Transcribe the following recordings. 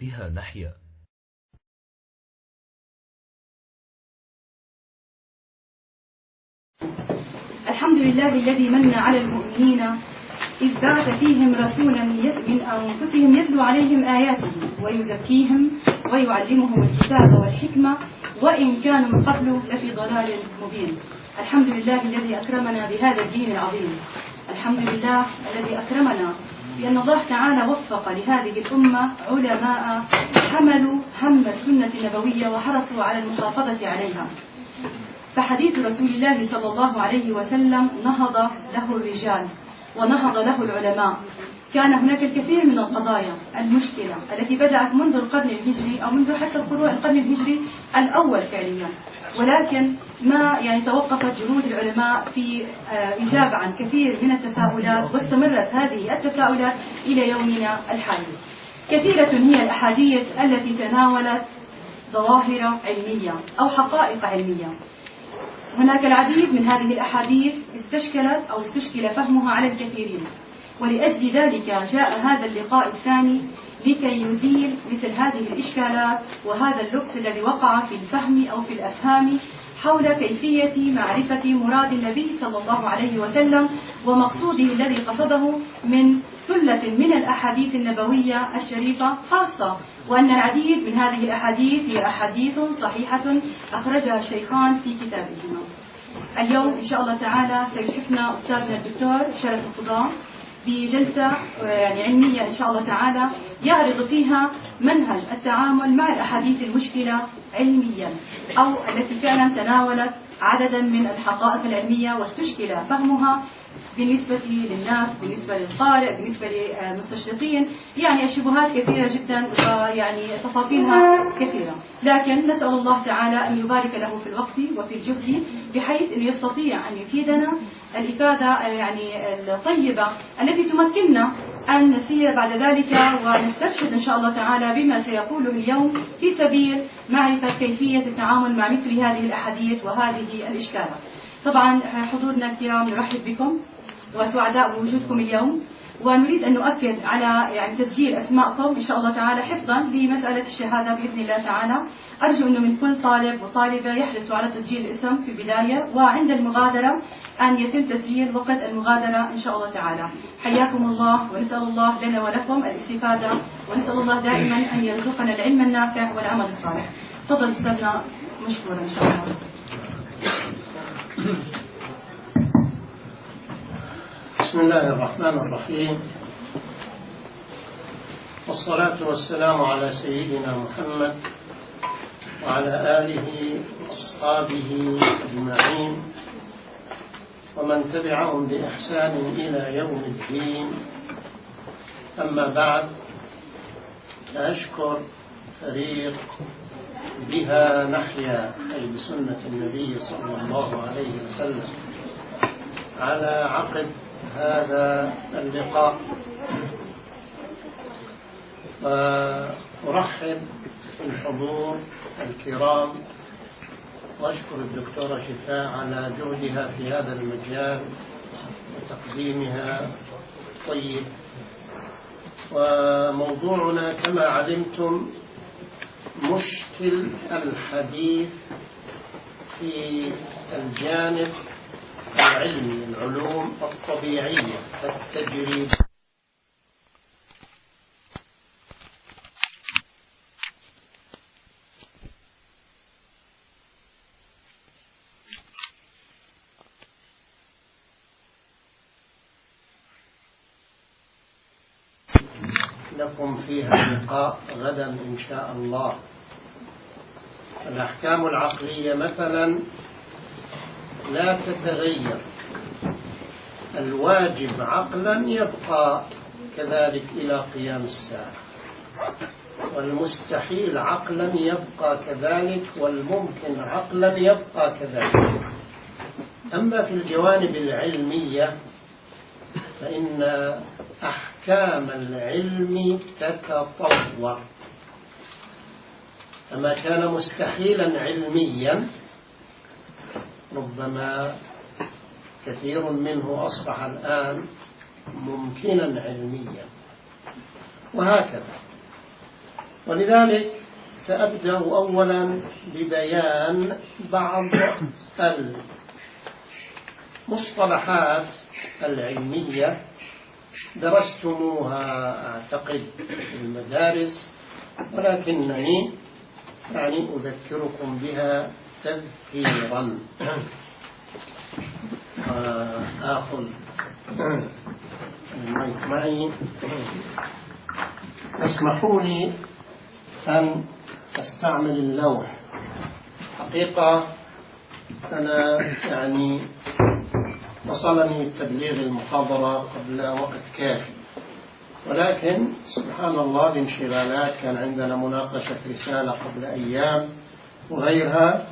بها نحيا. الحمد لله الذي من على المؤمنين إذ بعث فيهم رسولا من أنفسهم يتلو عليهم آياته ويزكيهم ويعلمهم الكتاب والحكمة وإن كانوا من قبل لفي ضلال مبين. الحمد لله الذي أكرمنا بهذا الدين العظيم. الحمد لله الذي أكرمنا بأن الله تعالى وفق لهذه الأمة علماء حملوا هم السنة النبوية وحرصوا على المحافظة عليها. فحديث رسول الله صلى الله عليه وسلم نهض له الرجال ونهض له العلماء. كان هناك الكثير من القضايا المشكلة التي بدأت منذ القرن الهجري أو منذ حتى القرن الهجري الأول فعليا، ولكن ما توقفت جهود العلماء في إجابة عن كثير من التساؤلات، واستمرت هذه التساؤلات إلى يومنا الحالي. كثيرة هي الأحاديث التي تناولت ظواهر علمية أو حقائق علمية. هناك العديد من هذه الأحاديث استشكل فهمها على الكثيرين، ولأجل ذلك جاء هذا اللقاء الثاني لكي يزيل مثل هذه الإشكالات وهذا اللبس الذي وقع في الفهم أو في الأفهام حول كيفية معرفة مراد النبي صلى الله عليه وسلم ومقصوده الذي قصده من ثلة من الأحاديث النبوية الشريفة خاصة، وأن العديد من هذه الأحاديث هي أحاديث صحيحة أخرجها الشيخان في كتابهما. اليوم إن شاء الله تعالى سيشرفنا أستاذنا الدكتور شرف القضاء بجلسة علمية إن شاء الله تعالى يعرض فيها منهج التعامل مع الأحاديث المشكلة علميا، أو التي فعلا تناولت عددا من الحقائق العلمية واستشكل فهمها بالنسبة للناس، بالنسبة للقارئ، بالنسبة للمستشرقين. الشبهات كثيرة جدا تفاصيلها كثيرة، لكن نسأل الله تعالى أن يبارك له في الوقت وفي الجهد بحيث أن يستطيع أن يفيدنا الإفادة الطيبة التي تمكننا أن نسير بعد ذلك ونسترشد إن شاء الله تعالى بما سيقوله اليوم في سبيل معرفة كيفية التعامل مع مثل هذه الأحاديث وهذه الإشكالات. طبعا حضورنا الكرام نرحب بكم وسعداء بوجودكم اليوم، ونريد أن نؤكد على تسجيل أسماءكم إن شاء الله تعالى حفظا لمسألة الشهادة بإذن الله تعالى. أرجو أنه من كل طالب وطالبة يحرصوا على تسجيل الاسم في البداية، وعند المغادرة أن يتم تسجيل وقت المغادرة إن شاء الله تعالى. حياكم الله، ونسأل الله لنا ولكم الاستفادة، ونسأل الله دائما أن يرزقنا العلم النافع والعمل الصالح. تفضل أستاذنا مشكورا إن شاء الله. بسم الله الرحمن الرحيم، والصلاة والسلام على سيدنا محمد وعلى آله وأصحابه أجمعين ومن تبعهم بإحسان إلى يوم الدين. أما بعد، أشكر فريق بها نحيا أي بسنة النبي صلى الله عليه وسلم على عقد هذا اللقاء، وأرحب بالحضور الكرام وأشكر الدكتورة شفاء على جهدها في هذا المجال وتقديمها طيب. وموضوعنا كما علمتم مشكل الحديث في الجانب العلمي، العلوم الطبيعية التجريبية. لكم فيها لقاء غدا إن شاء الله. الأحكام العقلية مثلا لا تتغير، الواجب عقلا يبقى كذلك إلى قيام الساعة، والمستحيل عقلا يبقى كذلك، والممكن عقلا يبقى كذلك. أما في الجوانب العلمية فإن أحكام العلم تتطور، فما كان مستحيلا علميا ربما كثير منه أصبح الآن ممكنا علميا، وهكذا. ولذلك سأبدأ أولا ببيان بعض المصطلحات العلمية درستموها أعتقد في المدارس، ولكنني أذكركم بها تذكيرا. آخذ المايك معي. اسمحوا لي أن أستعمل اللوح. حقيقة أنا وصلني تبليغ المحاضرة قبل وقت كافي، ولكن سبحان الله الانشغالات، كان عندنا مناقشة رسالة قبل أيام وغيرها،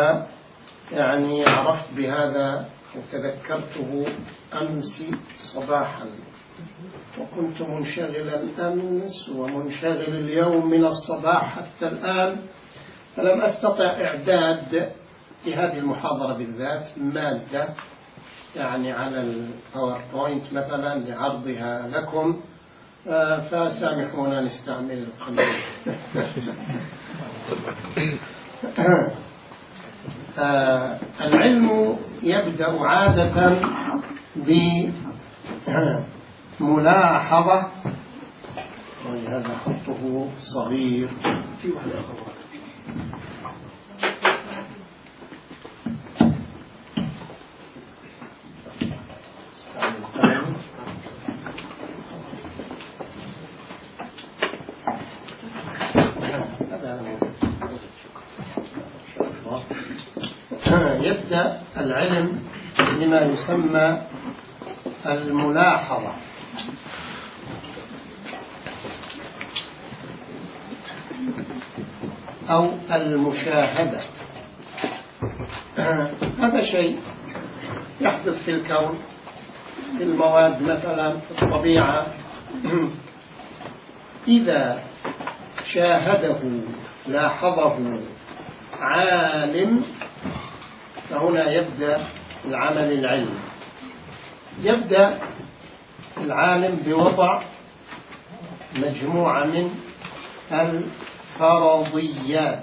عرفت بهذا وتذكرته أمس صباحا، وكنت منشغلا أمس ومنشغل اليوم من الصباح حتى الآن، فلم أستطع إعداد لهذه المحاضرة بالذات مادة على الباوربوينت مثلا لعرضها لكم، فسامحونا نستعمل القليل. العلم يبدأ عادة بملاحظة، وهذا خطه صغير في واحدة أخرى. يبدأ العلم بما يسمى الملاحظة أو المشاهدة. هذا شيء يحدث في الكون، في المواد مثلا، في الطبيعة. إذا شاهده لاحظه عالم فهنا يبدأ العمل العلمي. يبدأ العالم بوضع مجموعة من الفرضيات.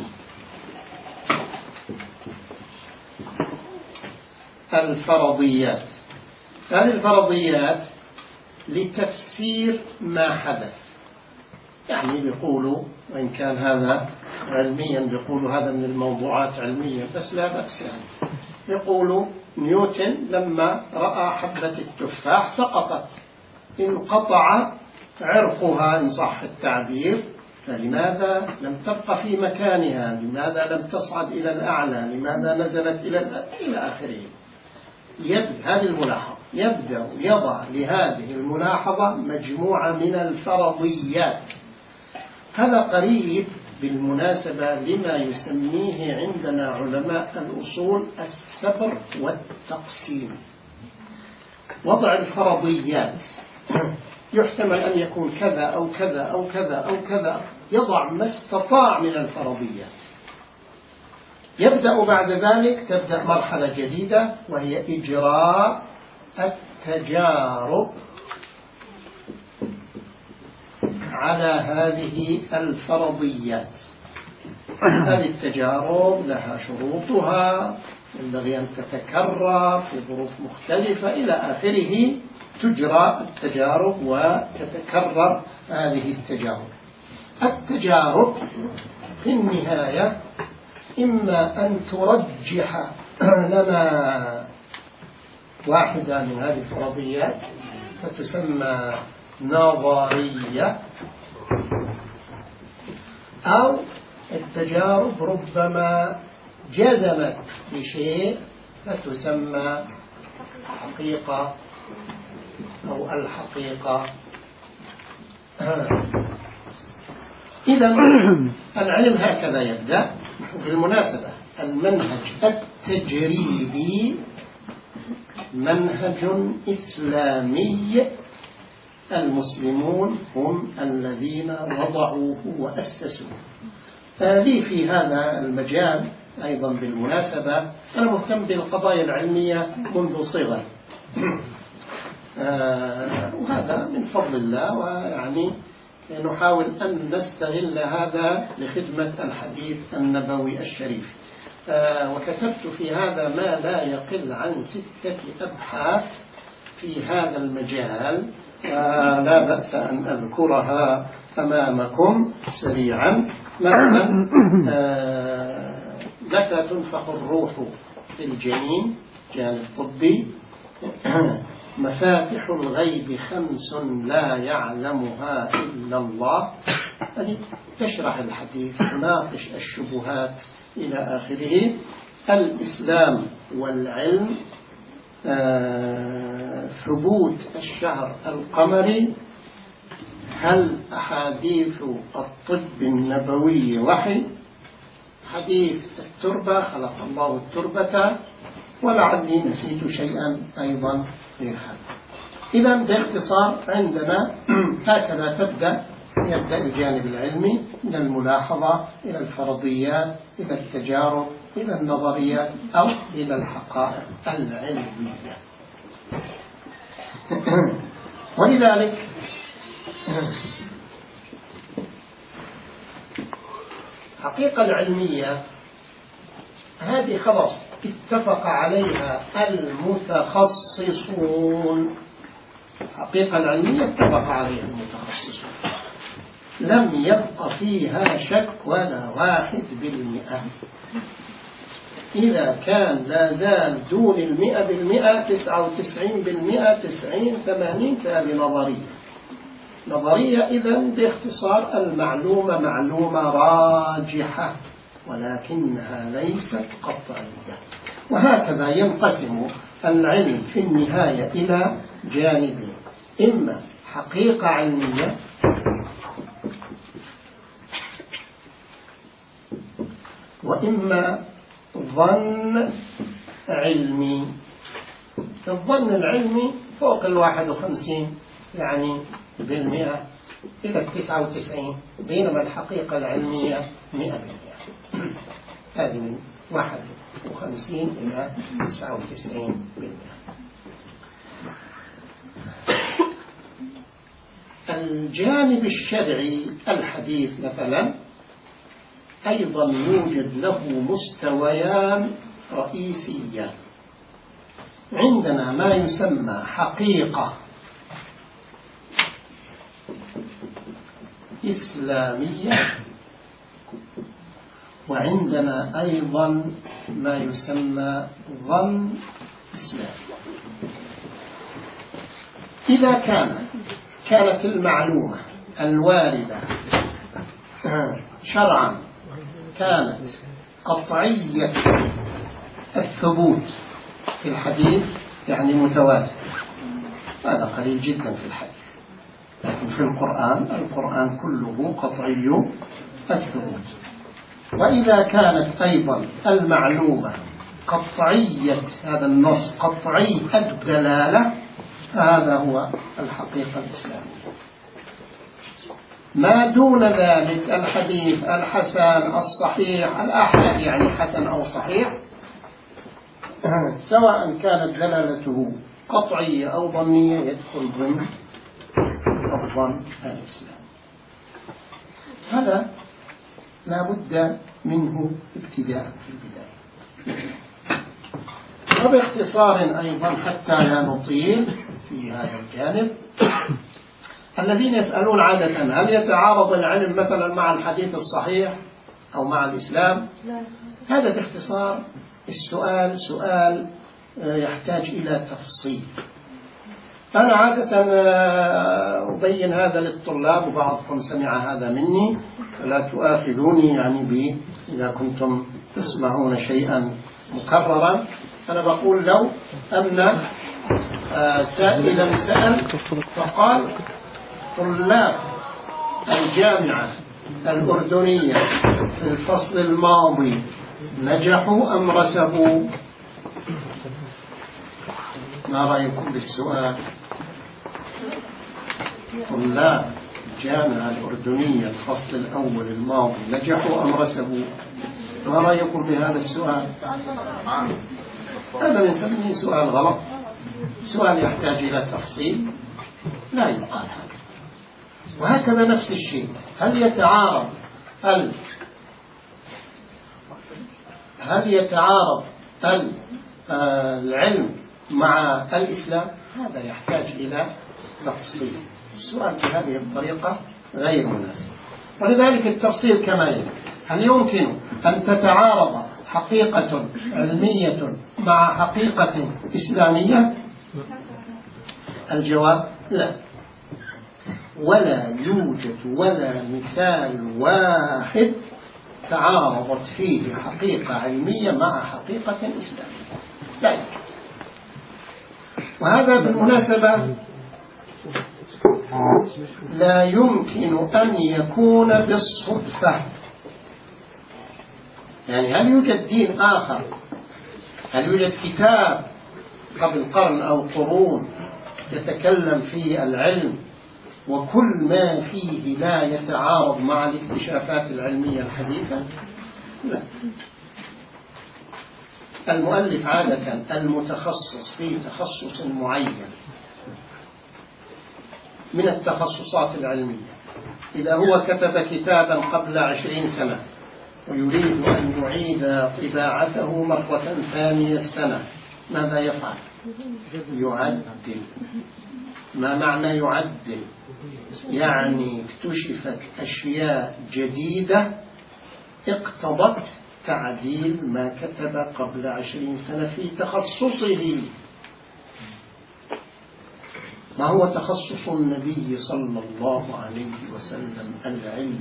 هذه الفرضيات لتفسير ما حدث. بيقولوا، وإن كان هذا علميا بيقولوا هذا من الموضوعات علميا، بس لا بأس. يقولوا نيوتن لما رأى حبة التفاح سقطت، انقطع عرقها إن صح التعبير، فلماذا لم تبقى في مكانها؟ لماذا لم تصعد إلى الأعلى؟ لماذا نزلت إلى آخره؟ هذه الملاحظة يبدأ يضع لهذه الملاحظة مجموعة من الفرضيات. هذا قريب بالمناسبة لما يسميه عندنا علماء الأصول السبر والتقسيم. وضع الفرضيات يحتمل أن يكون كذا أو كذا أو كذا أو كذا، يضع ما استطاع من الفرضيات. يبدأ بعد ذلك، تبدأ مرحلة جديدة وهي إجراء التجارب على هذه الفرضيات. هذه التجارب لها شروطها، ينبغي أن تتكرر في ظروف مختلفة إلى آخره. تجرى التجارب وتتكرر هذه التجارب. التجارب في النهاية إما أن ترجح لنا واحدة من هذه الفرضيات فتسمى نظرية، أو التجارب ربما جزمت بشيء فتسمى حقيقة أو الحقيقة. إذا العلم هكذا يبدأ. بالمناسبة المنهج التجريبي منهج إسلامي، المسلمون هم الذين وضعوه وأسسوه. لي في هذا المجال أيضا بالمناسبة أنا مهتم بالقضايا العلمية منذ صغر، وهذا من فضل الله، نحاول أن نستغل هذا لخدمة الحديث النبوي الشريف. وكتبت في هذا ما لا يقل عن 6 أبحاث في هذا المجال، لا بأس أن أذكرها أمامكم سريعا. مثلا متى تنفخ الروح في الجنين، جانب طبي. مفاتح الغيب 5 لا يعلمها إلا الله، هذه تشرح الحديث، تناقش الشبهات إلى آخره. الإسلام والعلم، ثبوت الشهر القمري، هل أحاديث الطب النبوي وحي، حديث التربة، خلق الله التربة، ولعلي نسيت شيئا أيضا في هذا. إذا باختصار عندنا هكذا يبدأ الجانب العلمي من الملاحظة إلى الفرضيات إلى التجارب إلى النظريات أو إلى الحقائق العلمية. ولذلك الحقيقة العلمية هذه خلاص اتفق عليها المتخصصون. الحقيقة العلمية اتفق عليها المتخصصون، لم يبق فيها شك ولا 1%. إذا كان لا زال دون 100%، 99%، 90، 80، فهذه نظرية. إذن باختصار المعلومة معلومة راجحة ولكنها ليست قطعية. وهكذا ينقسم العلم في النهاية إلى جانبين: إما حقيقة علمية وإما ظن علمي. الظن العلمي فوق 51 يعني بالمئة إلى 99، بينما الحقيقة العلمية 100%. هذه من 51 إلى 99%. الجانب الشرعي الحديث مثلا أيضا يوجد له مستويان رئيسيان. عندنا ما يسمى حقيقة إسلامية، وعندنا أيضا ما يسمى ظن إسلامي. إذا كانت المعلومة الواردة شرعا كانت قطعية الثبوت في الحديث يعني متواتر، هذا قليل جدا في الحديث. لكن في القرآن كله قطعي الثبوت. وإذا كانت أيضا المعلومة قطعية هذا النص قطعي الدلالة، هذا هو الحقيقة الإسلامية. ما دون ذلك الحديث الحسن الصحيح الأحد يعني حسن أو صحيح، سواء كانت دلالته قطعية أو ظنية يدخل ضمن الظن الإسلامي. هذا لا بد منه ابتداء في البداية. وباختصار أيضا حتى لا نطيل في هذا الجانب، الذين يسألون عادة هل يتعارض العلم مثلا مع الحديث الصحيح أو مع الإسلام؟ هذا باختصار السؤال سؤال يحتاج إلى تفصيل. أنا عادة أبين هذا للطلاب، وبعضكم سمع هذا مني، فلا تؤاخذوني يعني إذا كنتم تسمعون شيئا مكررا. أنا بقول لو أن سائلا سأل فقال طلاب الجامعة الأردنية في الفصل الماضي نجحوا أم رسبوا؟ ما رأيكم بالسؤال؟ طلاب الجامعة الأردنية الفصل الأول الماضي نجحوا أم رسبوا؟ ما رأيكم بهذا السؤال؟ هذا من سؤال غلط، سؤال يحتاج إلى تفصيل، لا يقال هذا. وهكذا نفس الشيء. هل يتعارض العلم مع الإسلام؟ هذا يحتاج إلى تفصيل. السؤال بهذه الطريقة غير مناسب، ولذلك التفصيل كما يلي: هل يمكن أن تتعارض حقيقة علمية مع حقيقة إسلامية؟ الجواب لا، ولا يوجد ولا مثال واحد تعارضت فيه حقيقة علمية مع حقيقة إسلامية، لا يمكن. وهذا بالمناسبة لا يمكن أن يكون بالصدفة. يعني هل يوجد دين آخر، هل يوجد كتاب قبل قرن أو قرون يتكلم في العلم وكل ما فيه لا يتعارض مع الاكتشافات العلمية الحديثة؟ لا. المؤلف عادة المتخصص في تخصص معين من التخصصات العلمية، إذا هو كتب كتابا قبل 20 سنة ويريد أن يعيد طباعته مرة ثانية السنة، ماذا يفعل؟ يعدل. ما معنى يعدل؟ يعني اكتشفت أشياء جديدة اقتضت تعديل ما كتب قبل 20 سنة في تخصصه. ما هو تخصص النبي صلى الله عليه وسلم؟ العلم.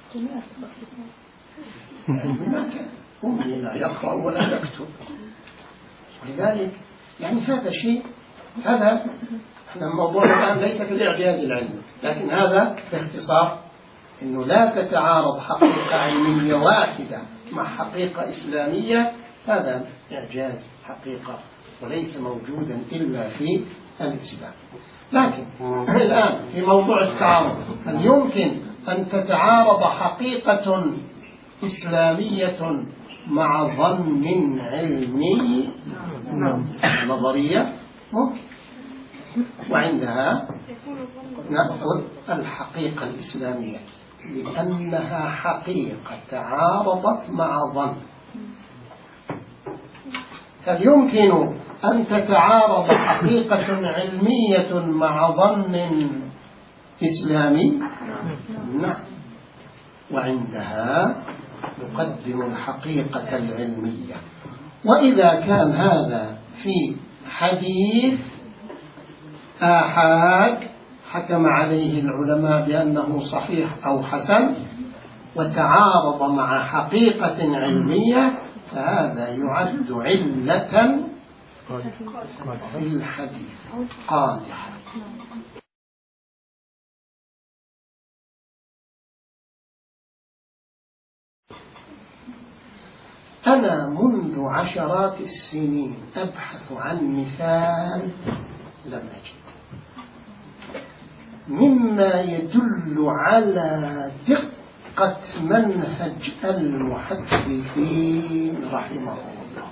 ما كان هم لا يقرأ ولا يكتب، ولذلك يعني هذا شيء، هذا احنا الموضوع الآن ليس في الإعجاز العلمي، لكن هذا باختصار إنه لا تتعارض حقيقة علمية واحدة مع حقيقة إسلامية، هذا إعجاز حقيقة وليس موجودا إلا في الإسلام. لكن الآن في موضوع التعارض، هل يمكن أن تتعارض حقيقة إسلامية مع ظن علمي نظرية؟ ممكن. وعندها نأخذ الحقيقة الإسلامية لأنها حقيقة تعارضت مع ظن. هل يمكن أن تتعارض حقيقة علمية مع ظن إسلامي؟ نعم. وعندها نقدم الحقيقة العلمية. وإذا كان هذا في حديث آحاد حكم عليه العلماء بأنه صحيح أو حسن وتعارض مع حقيقة علمية، فهذا يعد علة في الحديث قادحة. أنا منذ عشرات السنين أبحث عن مثال لم أجد مما يدل على دقة منهج المحدثين رحمه الله.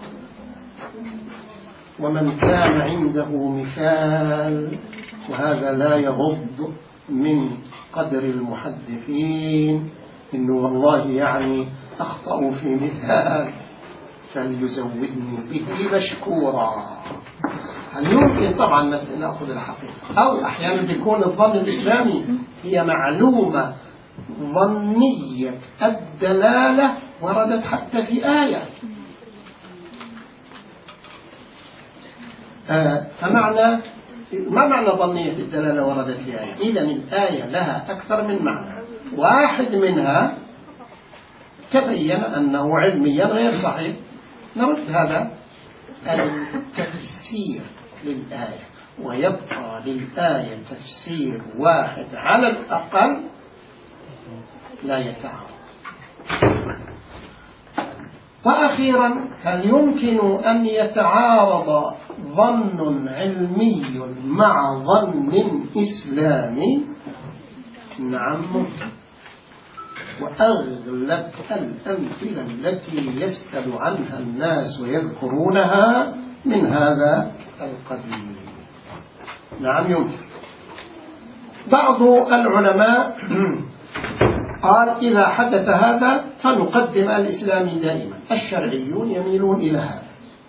ومن كان عنده مثال، وهذا لا يغض من قدر المحدثين، إنه والله يعني أخطأوا في مثال، فليزودني به مشكورا. هل يمكن طبعا نأخذ الحقيقة، أو أحيانا بيكون الظن الإسلامي هي معلومة ظنية الدلالة وردت حتى في آية. ما معنى ظنية الدلالة وردت في آية؟ إذن الآية لها أكثر من معنى، واحد منها تبين أنه علميا غير صحيح، نرد هذا التفسير للآية، ويبقى للآية تفسير واحد على الأقل لا يتعارض. وأخيرا، هل يمكن أن يتعارض ظن علمي مع ظن إسلامي؟ نعم ممكن. وأغلب الأمثلة التي يسأل عنها الناس ويذكرونها من هذا القبيل. نعم يمكن. بعض العلماء قال إذا حدث هذا فنقدم الإسلامي دائما. الشرعيون يميلون إلى هذا.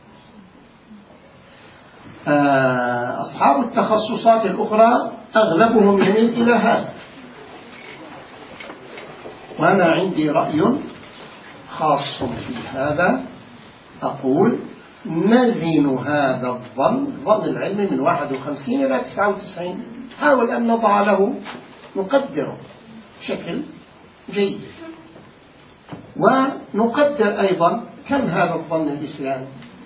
أصحاب التخصصات الأخرى أغلبهم يميل إلى هذا. وأنا عندي رأي خاص في هذا، أقول نزن هذا الظن العلمي من 51 إلى 99. حاول أن نضع له نقدره بشكل جيد، ونقدر أيضا كم هذا الظن الإسلامي.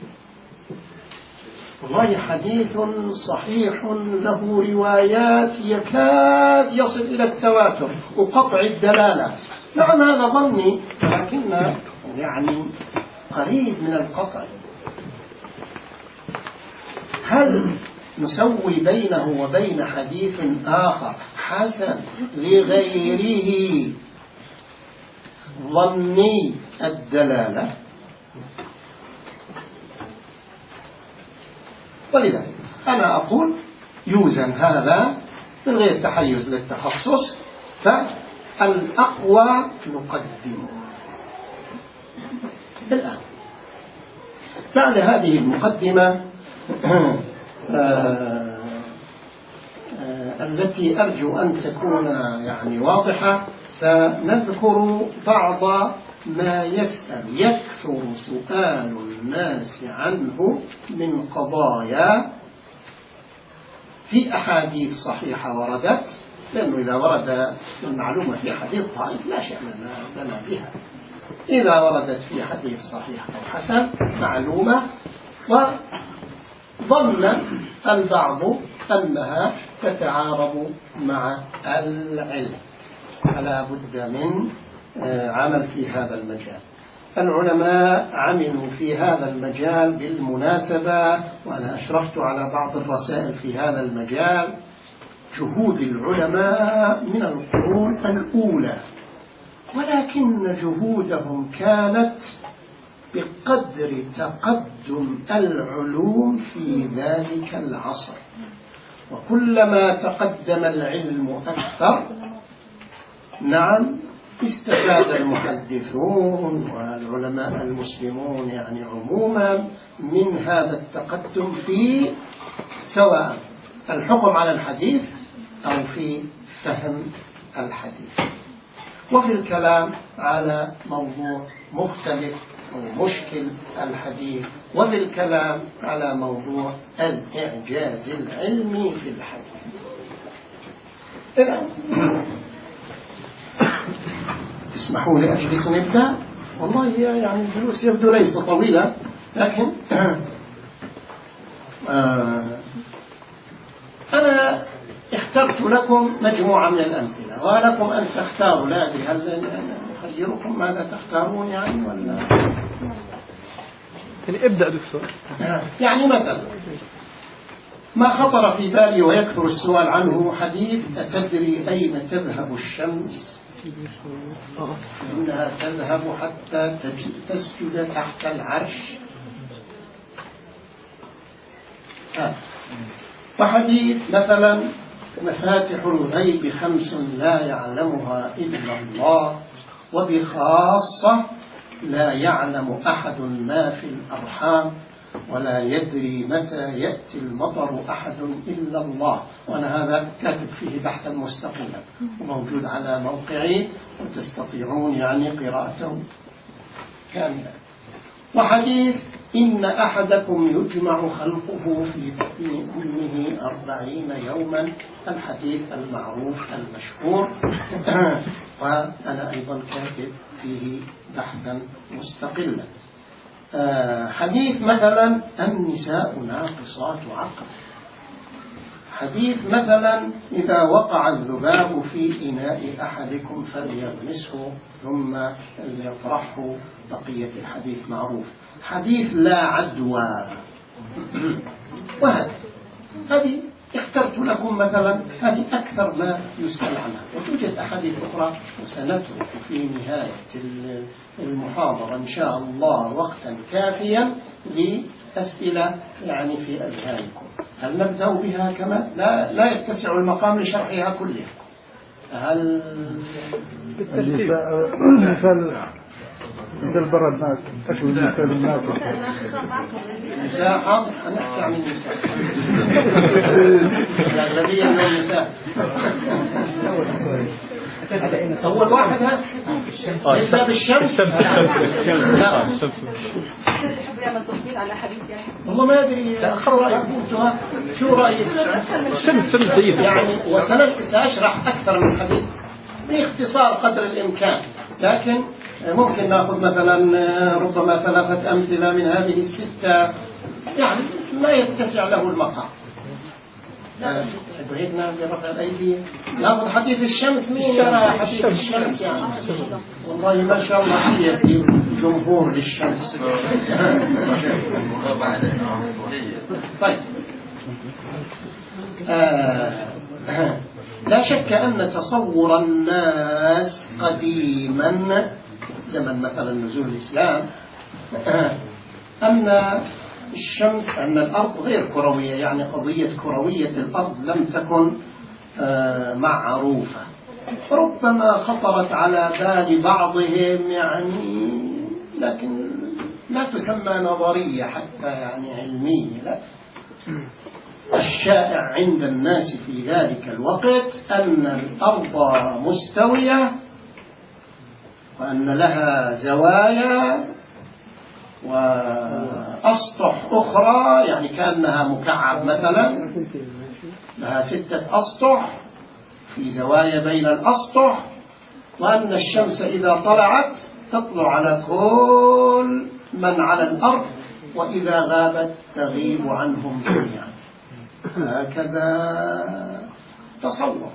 والله حديث صحيح له روايات يكاد يصل إلى التواتر وقطع الدلالة. نعم هذا ظني، لكن يعني قريب من القطع. هل نسوي بينه وبين حديث آخر حسن لغيره ظني الدلالة؟ ولذلك أنا أقول يوزن هذا من غير تحيز للتخصص، فالأقوى نقدمه. الآن بعد هذه المقدمة التي أرجو أن تكون يعني واضحة، سنذكر بعض ما يكثر سؤال الناس عنه من قضايا في أحاديث صحيحة وردت، لأنه إذا ورد المعلومة في حديث ضعيف لا شأن لنا بها. إذا وردت في حديث صحيح أو حسن معلومة وظن البعض أنها تتعارض مع العلم، فلا بد من عمل في هذا المجال. العلماء عملوا في هذا المجال بالمناسبة، وأنا أشرفت على بعض الرسائل في هذا المجال. جهود العلماء من القرون الأولى، ولكن جهودهم كانت بقدر تقدم العلوم في ذلك العصر. وكلما تقدم العلم أكثر، نعم، استفاد المحدثون والعلماء المسلمون يعني عموما من هذا التقدم في سواء الحكم على الحديث أو في فهم الحديث، وفي الكلام على موضوع مختلف أو مشكل الحديث، وفي الكلام على موضوع الإعجاز العلمي في الحديث. الآن اسمحوا لي أجلس ونبدأ. والله يعني الجلوس يبدو ليس طويلة، لكن أنا اخترت لكم مجموعة من الأمثلة، ولكم أن تختاروا. لا أدري هل أخيركم ماذا تختارون يعني ولا يعني ابدأ دكتور. يعني مثلا ما خطر في بالي ويكثر السؤال عنه حديث أتدري أين تذهب الشمس؟ إنها تذهب حتى تسجد تحت العرش. وحديث مثلا مفاتح الغيب 5 لا يعلمها إلا الله، وبخاصة لا يعلم أحد ما في الأرحام، ولا يدري متى يأتي المطر أحد إلا الله. وأنا هذا كاتب فيه بحثا مستقلا وموجود على موقعي، وتستطيعون يعني قراءته كاملة. وحديث إن أحدكم يجمع خلقه في بطن أمه 40 يوما، الحديث المعروف المشهور، وأنا أيضا كاتب فيه بحثا مستقلا. حديث مثلا النساء ناقصات عقل. حديث مثلا إذا وقع الذباب في إناء أحدكم فليغمسه ثم ليطرحه، بقية الحديث معروف. حديث لا عدوى. هذه اخترت لكم مثلا، هذه أكثر ما يسأل عنها، وتوجد أحاديث أخرى سنترك في نهاية المحاضرة إن شاء الله وقتا كافيا لأسئلة يعني في أذهانكم. هل نبدأ بها كما لا يتسع المقام لشرحها كلها. هل مثال البرد الناس أكل مثال الناس نساء حاضر نحكي عن النساء الأغلبية من النساء. أول واحد نبدأ بالشمس. والله ما أدري شو رأيك يعني، وسأشرح أكثر من حديث باختصار قدر الإمكان، لكن ممكن نأخذ مثلا ربما 3 أمثلة من هذه ال6 يعني ما يتسع له المقام. بعيدنا برفع الأيدي نأخذ حديث الشمس. مين يرى حديث الشمس يعني؟ والله ما شاء الله في جمهور للشمس. طيب لا شك أن تصور الناس قديما زمن مثلا نزول الإسلام أن الشمس أن الأرض غير كروية، يعني قضية كروية الأرض لم تكن معروفة. ربما خطرت على بال بعضهم يعني، لكن لا تسمى نظرية حتى يعني علمية. لا. الشائع عند الناس في ذلك الوقت أن الأرض مستوية وأن لها زوايا وأسطح أخرى، يعني كأنها مكعب مثلا لها 6 أسطح في زوايا بين الأسطح، وأن الشمس إذا طلعت تطلع على كل من على الأرض وإذا غابت تغيب عنهم جميعا. هكذا تصور.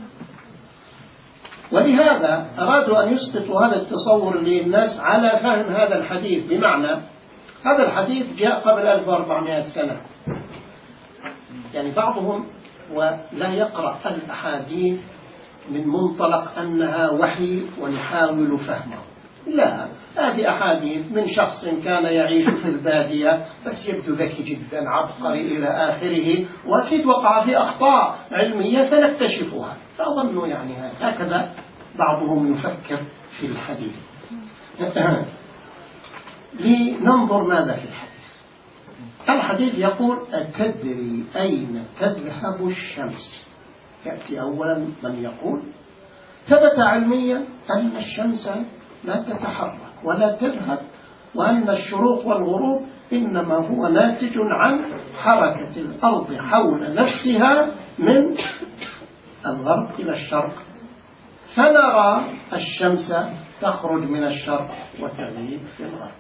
ولهذا أرادوا أن يسقطوا هذا التصور للناس على فهم هذا الحديث، بمعنى هذا الحديث جاء قبل 1400 سنة، يعني بعضهم ولا يقرأ الأحاديث من منطلق أنها وحي ونحاول فهمه. لا، هذه أحاديث من شخص كان يعيش في البادية بس يبدو ذكي جدا عبقري إلى آخره، وأكيد وقع في أخطاء علمية سنكتشفها، فأظن يعني هكذا بعضهم يفكر في الحديث. لننظر ماذا في الحديث. الحديث يقول: أتدري أين تذهب الشمس؟ يأتي أولا من يقول ثبت علميا أن الشمس لا تتحرك ولا تذهب، وأن الشروق والغروب إنما هو ناتج عن حركة الأرض حول نفسها من الغرب إلى الشرق، فنرى الشمس تخرج من الشرق وتغيب في الغرب.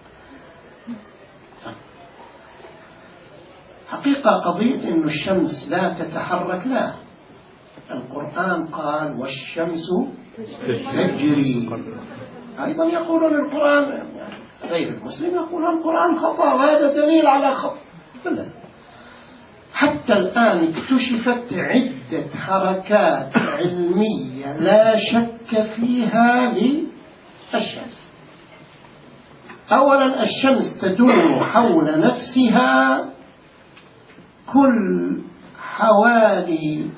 حقيقة قضية إن الشمس لا تتحرك لا، القرآن قال: والشمس تجري. أيضا يقولون القرآن، غير المسلم يقول القرآن خطأ، وهذا دليل على خطأ. حتى الآن اكتشفت عدة حركات علمية لا شك فيها للشمس. أولا، الشمس تدور حول نفسها كل حوالي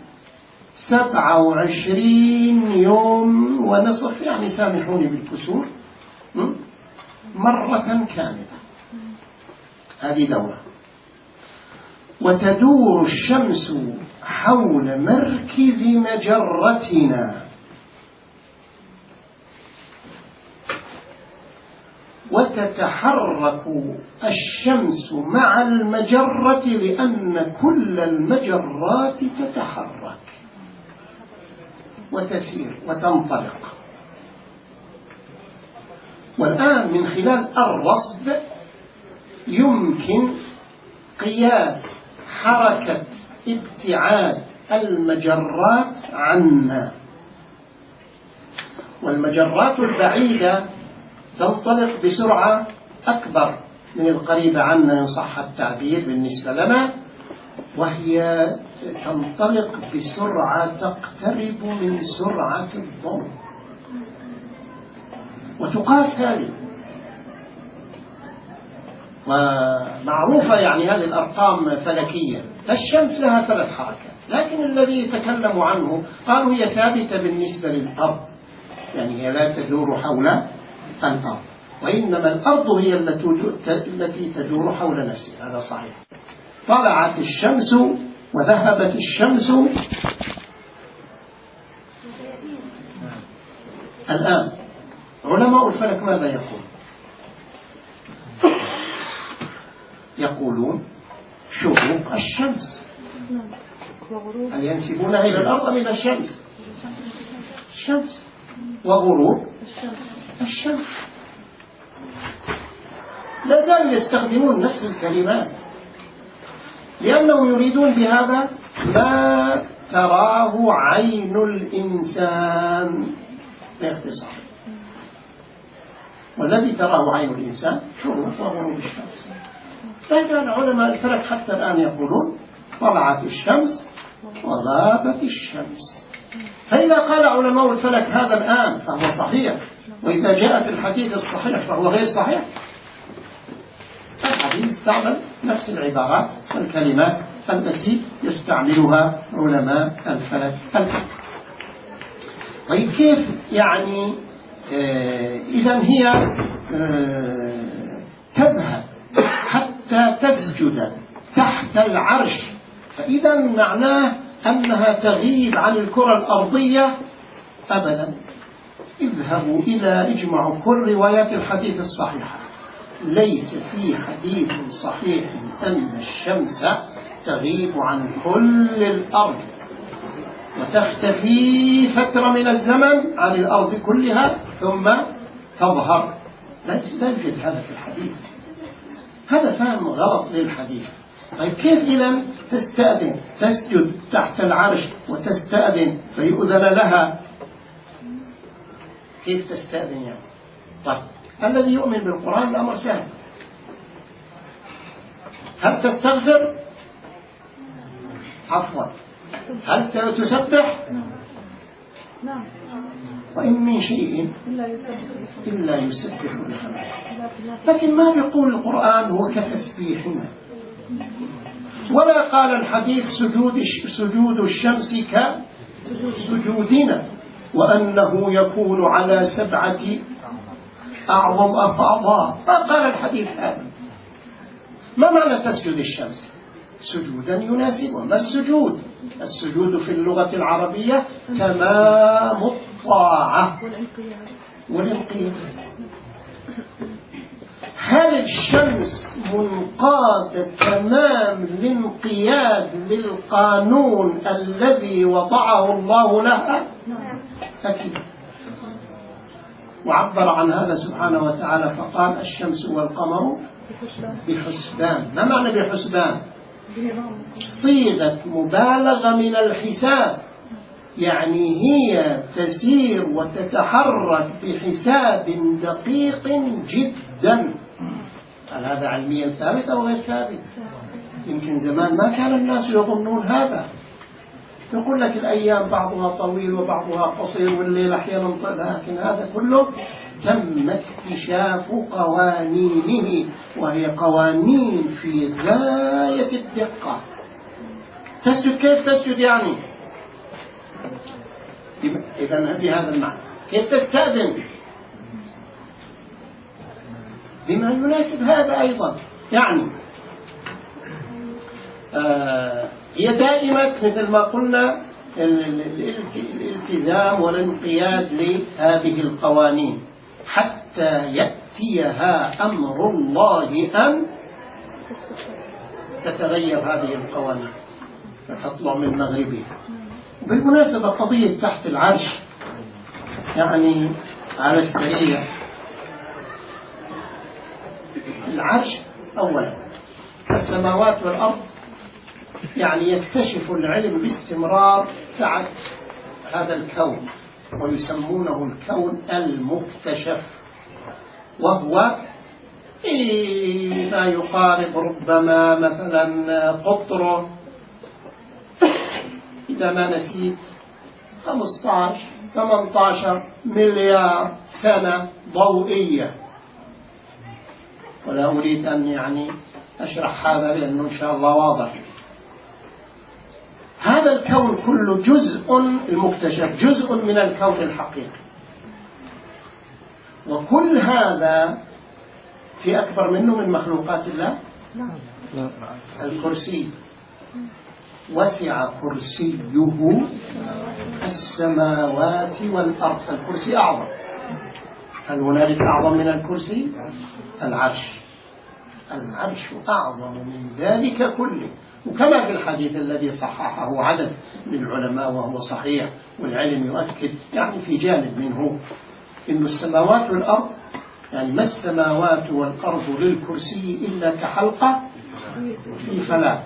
27 يوم ونصف، يعني سامحوني بالكسور، مرة كاملة. هذه دورة. وتدور الشمس حول مركز مجرتنا، وتتحرك الشمس مع المجرة لأن كل المجرات تتحرك وتسير وتنطلق. والآن من خلال الرصد يمكن قياس حركة ابتعاد المجرات عنا، والمجرات البعيدة تنطلق بسرعة أكبر من القريبة عنا إن صح التعبير بالنسبة لنا، وهي تنطلق بسرعة تقترب من سرعة الضوء، وتقاس هذه، ومعروفة يعني هذه الأرقام فلكية. الشمس لها 3 حركات، لكن الذي يتكلم عنه قالوا هي ثابتة بالنسبة للأرض، يعني هي لا تدور حول الأرض، وإنما الأرض هي التي تدور حول نفسها. هذا صحيح. طلعت الشمس وذهبت الشمس. الآن علماء الفلك ماذا يقولون؟ يقولون شروق الشمس. هل ينسبونها إلى الأرض من الشمس؟ الشمس. وغروب الشمس. لا زالوا يستخدمون نفس الكلمات، لأنهم يريدون بهذا ما تراه عين الإنسان باختصار. والذي تراه عين الإنسان شروق وغروب الشمس. لا زال علماء الفلك حتى الآن يقولون طلعت الشمس وغابت الشمس. فإذا قال علماء الفلك هذا الآن فهو صحيح، وإذا جاء في الحديث الصحيح فهو غير صحيح. الحديث استعمل نفس العبارات والكلمات التي يستعملها علماء الفلك الآن. طيب كيف يعني إذن هي تذهب حتى تسجد تحت العرش، فإذا معناه أنها تغيب عن الكرة الأرضية أبدا. اذهبوا إلى اجمعوا كل روايات الحديث الصحيحة، ليس في حديث صحيح أن الشمس تغيب عن كل الأرض وتختفي فترة من الزمن عن الأرض كلها ثم تظهر. لا يوجد هذا في الحديث. هذا فهم غلط للحديث. طيب كيف إذن تستأذن تسجد تحت العرش وتستأذن فيؤذن لها؟ كيف تستأذن يعني؟ طيب الذي يؤمن بالقرآن الأمر سهل. هل تستغفر؟ عفوا. هل تسبح؟ نعم. وإن من شيء إلا يسبح بحمده. لكن ما يقول القرآن هو كتسبيحنا، ولا قال الحديث سجود الشمس كسجودنا، وأنه يكون على 7 أعظم أعضاء. ما قال الحديث هذا. ما معنى تسجد الشمس؟ سجودا يناسبه. ما السجود؟ السجود في اللغة العربية تمام الطاعة والانقياد. هل الشمس منقادة تمام الانقياد للقانون الذي وضعه الله لها؟ أكيد. وعبر عن هذا سبحانه وتعالى فقال الشمس والقمر بحسبان. ما معنى بحسبان؟ صيغة مبالغة من الحساب، يعني هي تسير وتتحرك بحساب دقيق جدا. هل هذا علميا ثابت أو غير ثابت؟ يمكن زمان ما كان الناس يظنون هذا. يقول لك الأيام بعضها طويل وبعضها قصير والليل أحيانا طويل، لكن هذا كله تم اكتشاف قوانينه، وهي قوانين في غاية الدقة. تسجد كيف تسجد يعني؟ إذن بهذا المعنى. كيف تستأذن؟ بما يناسب هذا أيضا. يعني هي دائمة مثل ما قلنا الالتزام والانقياد لهذه القوانين حتى يأتيها أمر الله أن تتغير هذه القوانين فتطلع من مغربها. بالمناسبة قضية تحت العرش يعني على السريع، العرش أولا السماوات والأرض، يعني يكتشف العلم باستمرار سعة هذا الكون، ويسمونه الكون المكتشف، وهو ما يقارب ربما مثلا قطره إذا ما نسيت 15-18 مليار سنة ضوئية. ولا أريد أن يعني أشرح هذا لأنه إن شاء الله واضح. هذا الكون كله جزء المكتشف، جزء من الكون الحقيقي، وكل هذا في أكبر منه من مخلوقات الله. الكرسي وسع كرسيه السماوات والأرض، الكرسي أعظم. هل هنالك أعظم من الكرسي؟ العرش، العرش أعظم من ذلك كله. وكما في الحديث الذي صححه عدد من العلماء وهو صحيح، والعلم يؤكد يعني في جانب منه، إن السماوات والأرض يعني ما السماوات والأرض للكرسي إلا كحلقة في فلاة،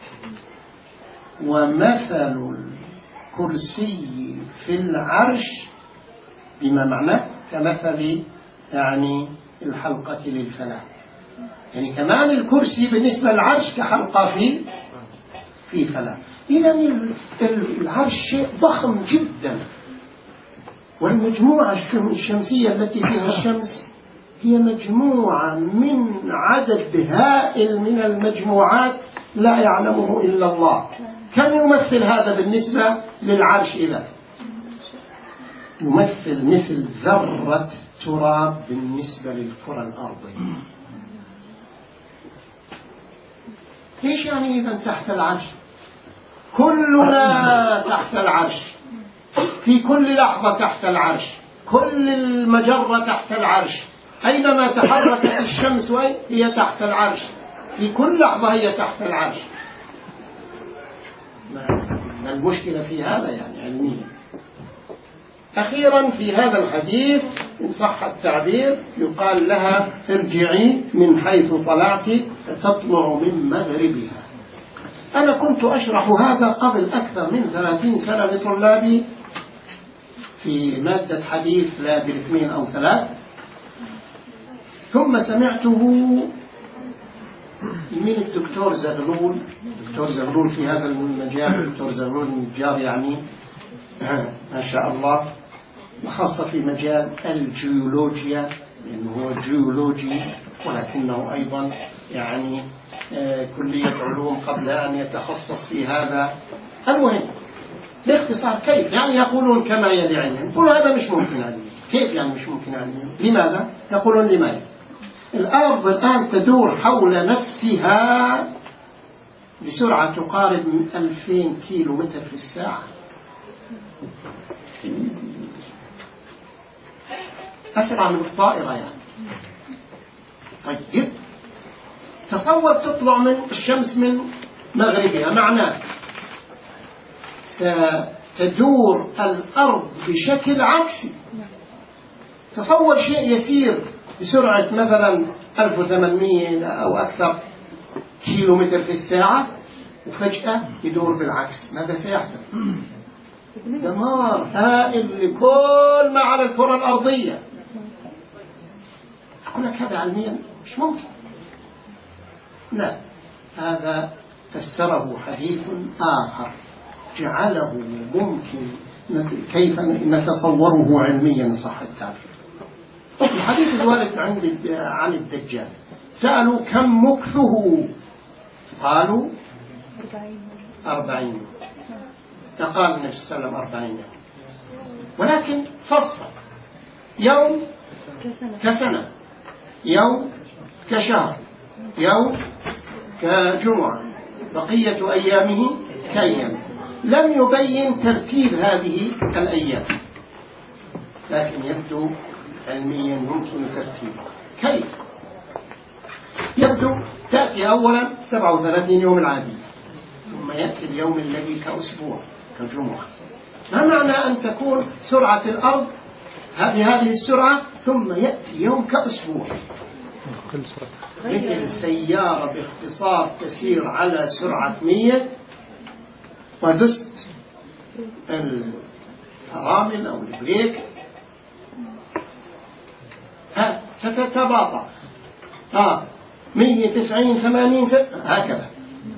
ومثل الكرسي في العرش بما معناه كمثل يعني الحلقة للفلاة، يعني كمان الكرسي بالنسبة للعرش كحلقة في فلاة. إذا العرش شيء ضخم جدا، والمجموعة الشمسية التي فيها الشمس هي مجموعة من عدد هائل من المجموعات لا يعلمه إلا الله. كم يمثل هذا بالنسبة للعرش؟ إذا يمثل مثل ذرة تراب بالنسبة للكرة الأرضية. ليش يعني إذا تحت العرش؟ كلنا تحت العرش، في كل لحظة تحت العرش، كل المجرة تحت العرش، أينما تحركت الشمس هي تحت العرش، في كل لحظة هي تحت العرش. ما المشكلة في هذا يعني علميا؟ أخيرا في هذا الحديث إن صح التعبير يقال لها ارجعي من حيث طلعت فتطلع من مغربها. أنا كنت أشرح هذا قبل أكثر من 30 سنة لطلابي في مادة حديث لا بركمين أو 3، ثم سمعته من الدكتور زغلول. دكتور زغلول في هذا المجال، دكتور زغلول النجار يعني ما شاء الله، وخاصة في مجال الجيولوجيا، لأنه هو جيولوجي ولكنه أيضا يعني كلية علوم قبل أن يتخصص في هذا. المهم باختصار كيف يعني يقولون كما يلي علميا، يقولون هذا مش ممكن علميا. كيف يعني مش ممكن علميا؟ لماذا؟ يقولون لماذا؟ الأرض الآن تدور حول نفسها بسرعة تقارب من 2000 كيلو متر في الساعة، أسرع من الطائرة يعني. طيب تصور تطلع من الشمس من مغربها، معناه تدور الأرض بشكل عكسي. تصور شيء يسير بسرعة مثلا 1800 أو أكثر كيلو متر في الساعة، وفجأة يدور بالعكس، ماذا سيحدث؟ دمار هائل لكل ما على الكرة الأرضية. أقول لك هذا علميا مش ممكن. لا، هذا فسره حديث آخر جعله ممكن كيف نتصوره علميا صح التعبير. الحديث الوارد عن الدجال، سألوا كم مكثه؟ قالوا 40. فقال النبي صلى الله عليه وسلم 40 يوم، ولكن فصل: يوم كسنة، يوم كشهر، يوم كجمعة، بقية أيامه كأيام. لم يبين ترتيب هذه الأيام، لكن يبدو علميا ممكن ترتيبها. كيف؟ يبدو تأتي أولا 37 يوم العادي، ثم يأتي اليوم الذي كأسبوع كجمعة. ما معنى أن تكون سرعة الأرض بهذه السرعة ثم يأتي يوم كأسبوع؟ مثل السيارة باختصار تسير على سرعة 100 ودست الفرامل أو البريك ستتباطأ 190 80 هكذا.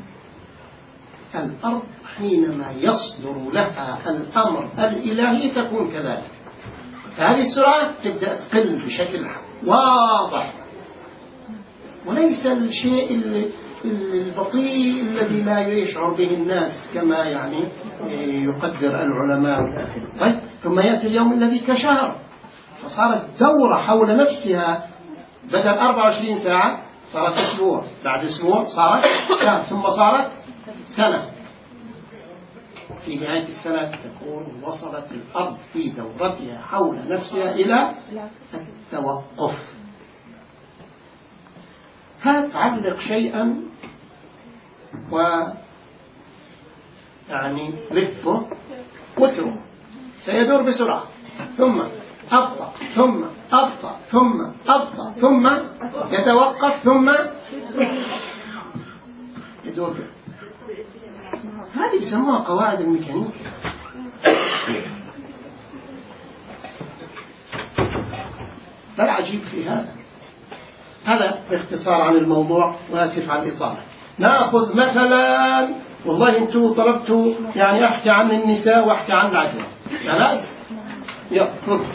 الأرض حينما يصدر لها الأمر الإلهي تكون كذلك، فهذه السرعة تبدأ تقل بشكل واضح، وليس الشيء البطيء الذي لا يشعر به الناس كما يعني يقدر العلماء. طيب ثم يأتي اليوم الذي كشهر، فصارت دورة حول نفسها، بدل 24 ساعة صارت أسبوع، بعد أسبوع صارت شهر، ثم صارت سنة. في نهاية السنة تكون وصلت الأرض في دورتها حول نفسها إلى التوقف. فتعلق شيئا يعني لفه واتركه، سيدور بسرعة، ثم أبطأ، ثم أبطأ، ثم أبطأ، ثم يتوقف، ثم يدور. هذه يسموها قواعد الميكانيكا. ما العجيب في هذا؟ هذا باختصار عن الموضوع، وآسف على الإطالة. نأخذ مثلا، والله أنتم طلبتوا يعني أحكي عن النساء وأحكي عن العجوة، خلاص؟ يلا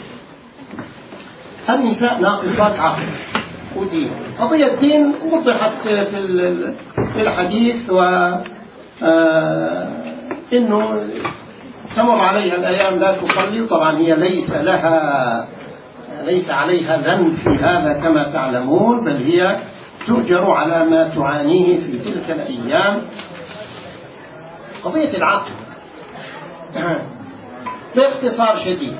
النساء ناقصات عقل ودين. قضية الدين وضحت في الحديث، و إنه تمر عليها الأيام لا تصلي، وطبعا هي ليس عليها ذنب في هذا كما تعلمون، بل هي تؤجر على ما تعانيه في تلك الأيام. قضية العقل باختصار شديد،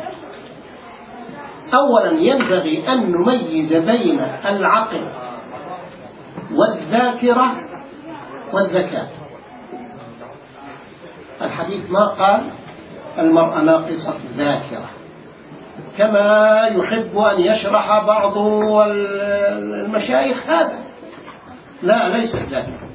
أولا ينبغي أن نميز بين العقل والذاكرة والذكاء. الحديث ما قال المرأة ناقصة ذاكرة كما يحب أن يشرح بعض المشايخ هذا. لا، ليست ذاكرة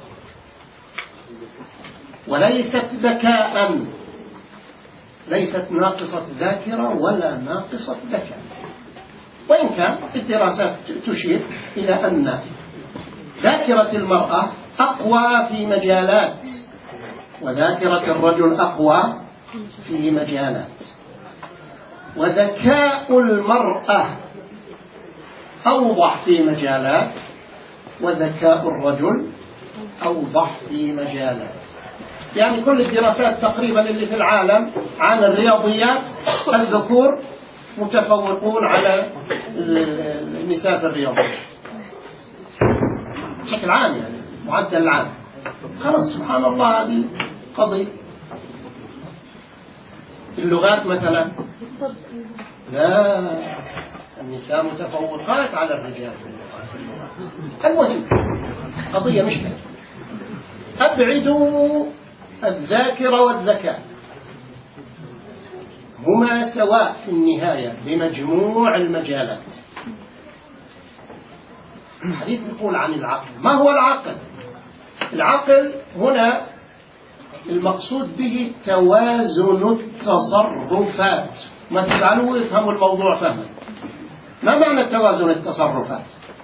وليست ذكاء، ليست ناقصة ذاكرة ولا ناقصة ذكاء، وإن كان الدراسات تشير إلى أن ذاكرة المرأة أقوى في مجالات، وذاكرة الرجل أقوى في مجالات، وذكاء المرأة أوضح في مجالات، وذكاء الرجل أوضح في مجالات. يعني كل الدراسات تقريبا اللي في العالم عن الرياضيات، الذكور متفوقون على النساء في الرياضيات بشكل عام، يعني معدل العام. خلاص سبحان الله، هذه قضية. اللغات مثلا لا، النساء متفوقات على الرجال في اللغات. المهم قضية مشكلة. أبعدوا الذاكرة والذكاء، هما سواء في النهاية بمجموع المجالات. الحديث يقول عن العقل. ما هو العقل؟ العقل هنا المقصود به توازن التصرفات. ما تجعلوا يفهموا الموضوع فهما. ما معنى توازن التصرفات؟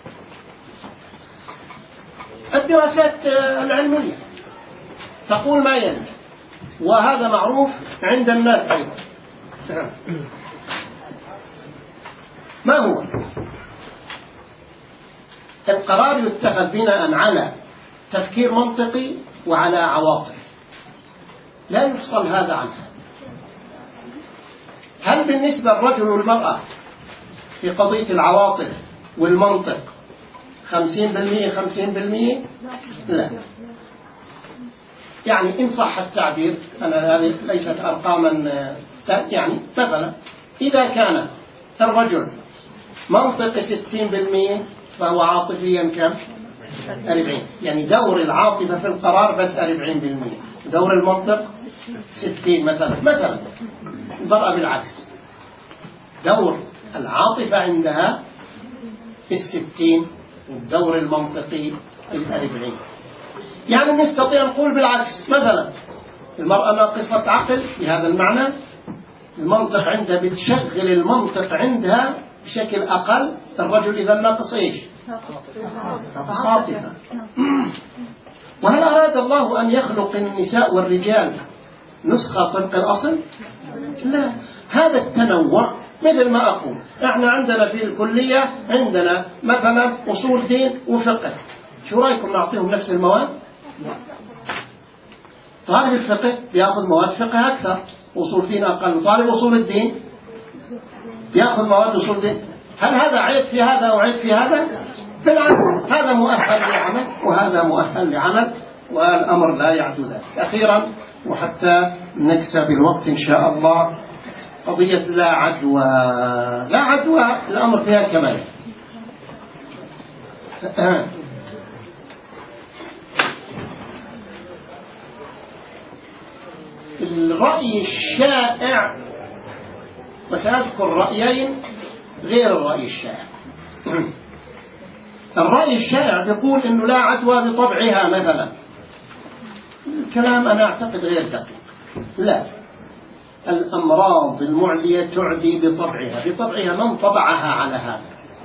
الدراسات العلمية تقول ما يلي، وهذا معروف عند الناس أيضا. ما هو؟ القرار يتخذ بناء على تفكير منطقي وعلى عواطف، لا يفصل هذا عنها. هل بالنسبة للرجل والمرأة في قضية العواطف والمنطق 50% 50%؟ لا. يعني إن صح التعبير، أنا هذه ليست أرقاما، يعني مثلا إذا كان الرجل منطق 60% فهو عاطفيا كم؟ 40. يعني دور العاطفة في القرار بس 40%، دور المنطق 60 مثلا. المرأة بالعكس، دور العاطفة عندها 60 والدور المنطقي 40. يعني نستطيع نقول بالعكس، مثلا المرأة ناقصة عقل بهذا المعنى، المنطق عندها بتشغل المنطق عندها بشكل أقل. الرجل إذا ناقص إيش؟ ناقص عاطفة. وهل أراد الله أن يخلق النساء والرجال نسخة طبق الأصل؟ لا. هذا التنوع مثل ما أقول، احنا عندنا في الكلية عندنا مثلا أصول دين وفقه، شو رأيكم نعطيهم نفس المواد؟ طالب الفقه يأخذ مواد فقه أكثر، أصول دين أقل. طالب أصول الدين يأخذ مواد أصول الدين. هل هذا عيب في هذا أو عيب في هذا؟ بالعكس، هذا مؤهل لعمل وهذا مؤهل لعمل، والأمر لا يعدو ذلك. أخيرا وحتى نكسب الوقت إن شاء الله، قضية لا عدوى. لا عدوى الأمر فيها كمال. الرأي الشائع، وسأذكر رأيين غير الرأي الشائع. الرأي الشائع يقول إنه لا عدوى بطبعها مثلا. الكلام أنا أعتقد غير دقيق. لا، الأمراض المعدية تعدي بطبعها. من طبعها على هذا؟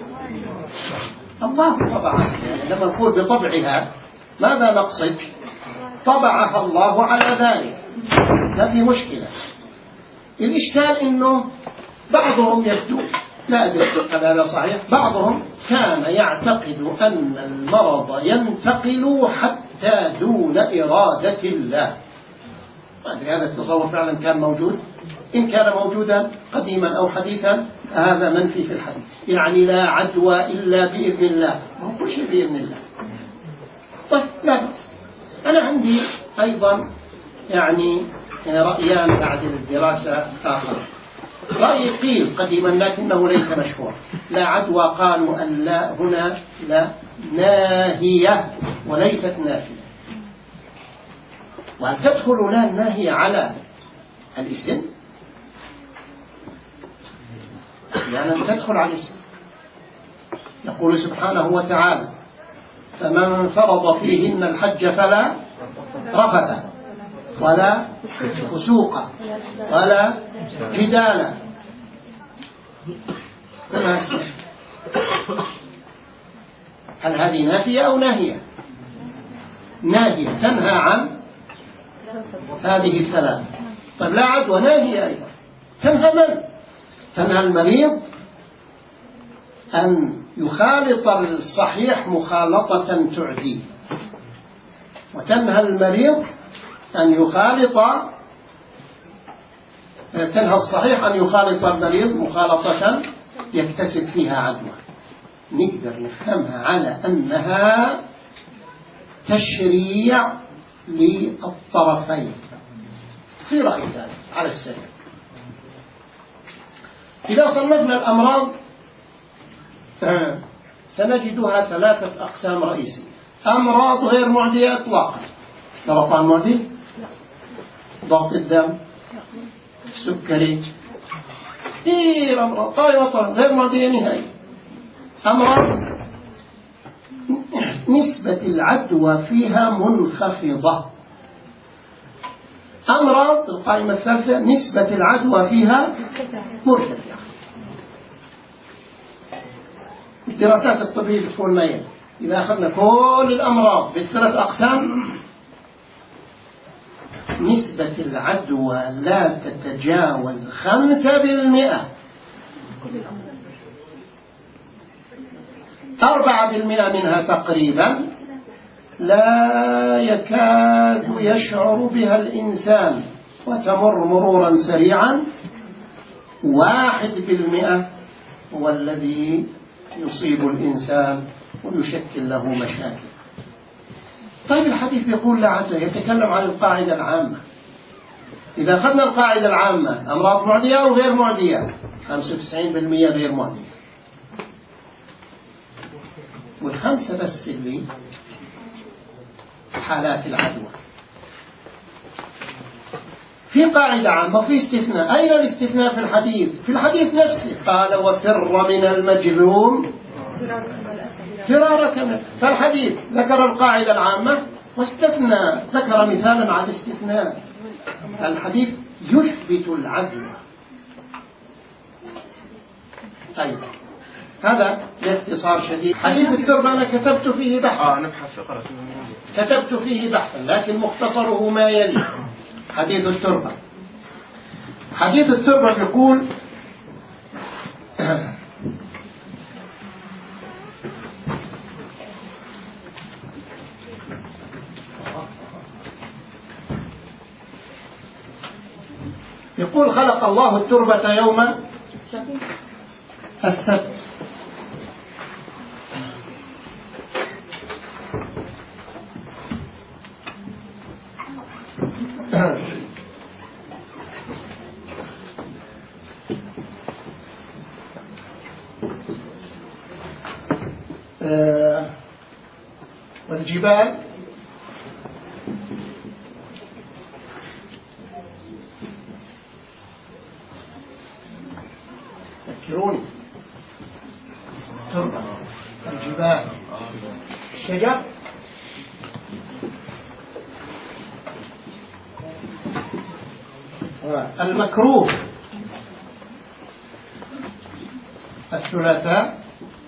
الله طبعها. يعني لما نقول بطبعها ماذا نقصد؟ طبعها الله على ذلك، لا في مشكلة. الإشكال إنه بعضهم يبدو، لا أدري هذا صحيح، بعضهم كان يعتقد أن المرض ينتقل حتى دون إرادة الله. هذا التصور فعلا كان موجود. إن كان موجودا قديما أو حديثا هذا منفي في الحديث. يعني لا عدوى إلا بإذن الله، ما هو كل شيء بإذن الله. طيب لا بأس. أنا عندي أيضا يعني رأيان بعد الدراسة آخر. رأي قيل قديما لكنه ليس مشهور. لا عدوى قالوا أن لا هنا لا ناهية وليست نافية. وهل تدخل لا الناهية على الاسم؟ يعني تدخل على الاسم. يقول سبحانه وتعالى: فمن فرض فيهن الحج فلا رفث ولا فسوق ولا جدال. كما اسمع. هل هذه نافية أو ناهية؟ ناهية، تنهى عن هذه الثلاث. طيب لا عدوى ناهية أيضا، تنهى من؟ تنهى المريض أن يخالط الصحيح مخالطة تعديه، وتنهى المريض أن يخالط، تنهى الصحيح أن يخالط المريض مخالطة يكتسب فيها عدوى. نقدر نفهمها على أنها تشريع للطرفين في رأي ذلك على السريع. إذا صنفنا الأمراض سنجدها ثلاثة أقسام رئيسية. أمراض غير معدية إطلاقا: سرطان معدي، ضغط الدم، السكري، كثير أمراض غير معدية نهائيا. أمراض نسبة العدوى فيها منخفضة. أمراض القائمة الثالثة نسبة العدوى فيها مرتفعة. الدراسات الطبية تكون مية. إذا أخذنا كل الأمراض بالثلاث أقسام نسبة العدوى لا تتجاوز 5%. 4% منها تقريبا لا يكاد يشعر بها الإنسان وتمر مرورا سريعا. 1% هو الذي يصيب الإنسان ويشكل له مشاكل. طيب الحديث يقول لا عدوى، يتكلم عن القاعدة العامة. إذا أخذنا القاعدة العامة أمراض معدية أو غير معدية، 95% غير معدية، والخمسة بس اللي حالات العدوى. في قاعدة عامة وفي استثناء. أين الاستثناء في الحديث؟ في الحديث نفسه قال: وفر من المجذوم فرارك منه. فالحديث ذكر القاعدة العامة واستثنى، ذكر مثالا على الاستثناء. الحديث يثبت العدوى. طيب هذا باختصار شديد. حديث التربة أنا كتبت فيه بحثا، كتبت فيه بحثا لكن مختصره ما يلي. حديث التربة. حديث التربة يقول: يقول خلق الله التربة يوم السبت. والجبال ذكروني، تربة، الجبال، الشجر، المكروه، الثلاثاء،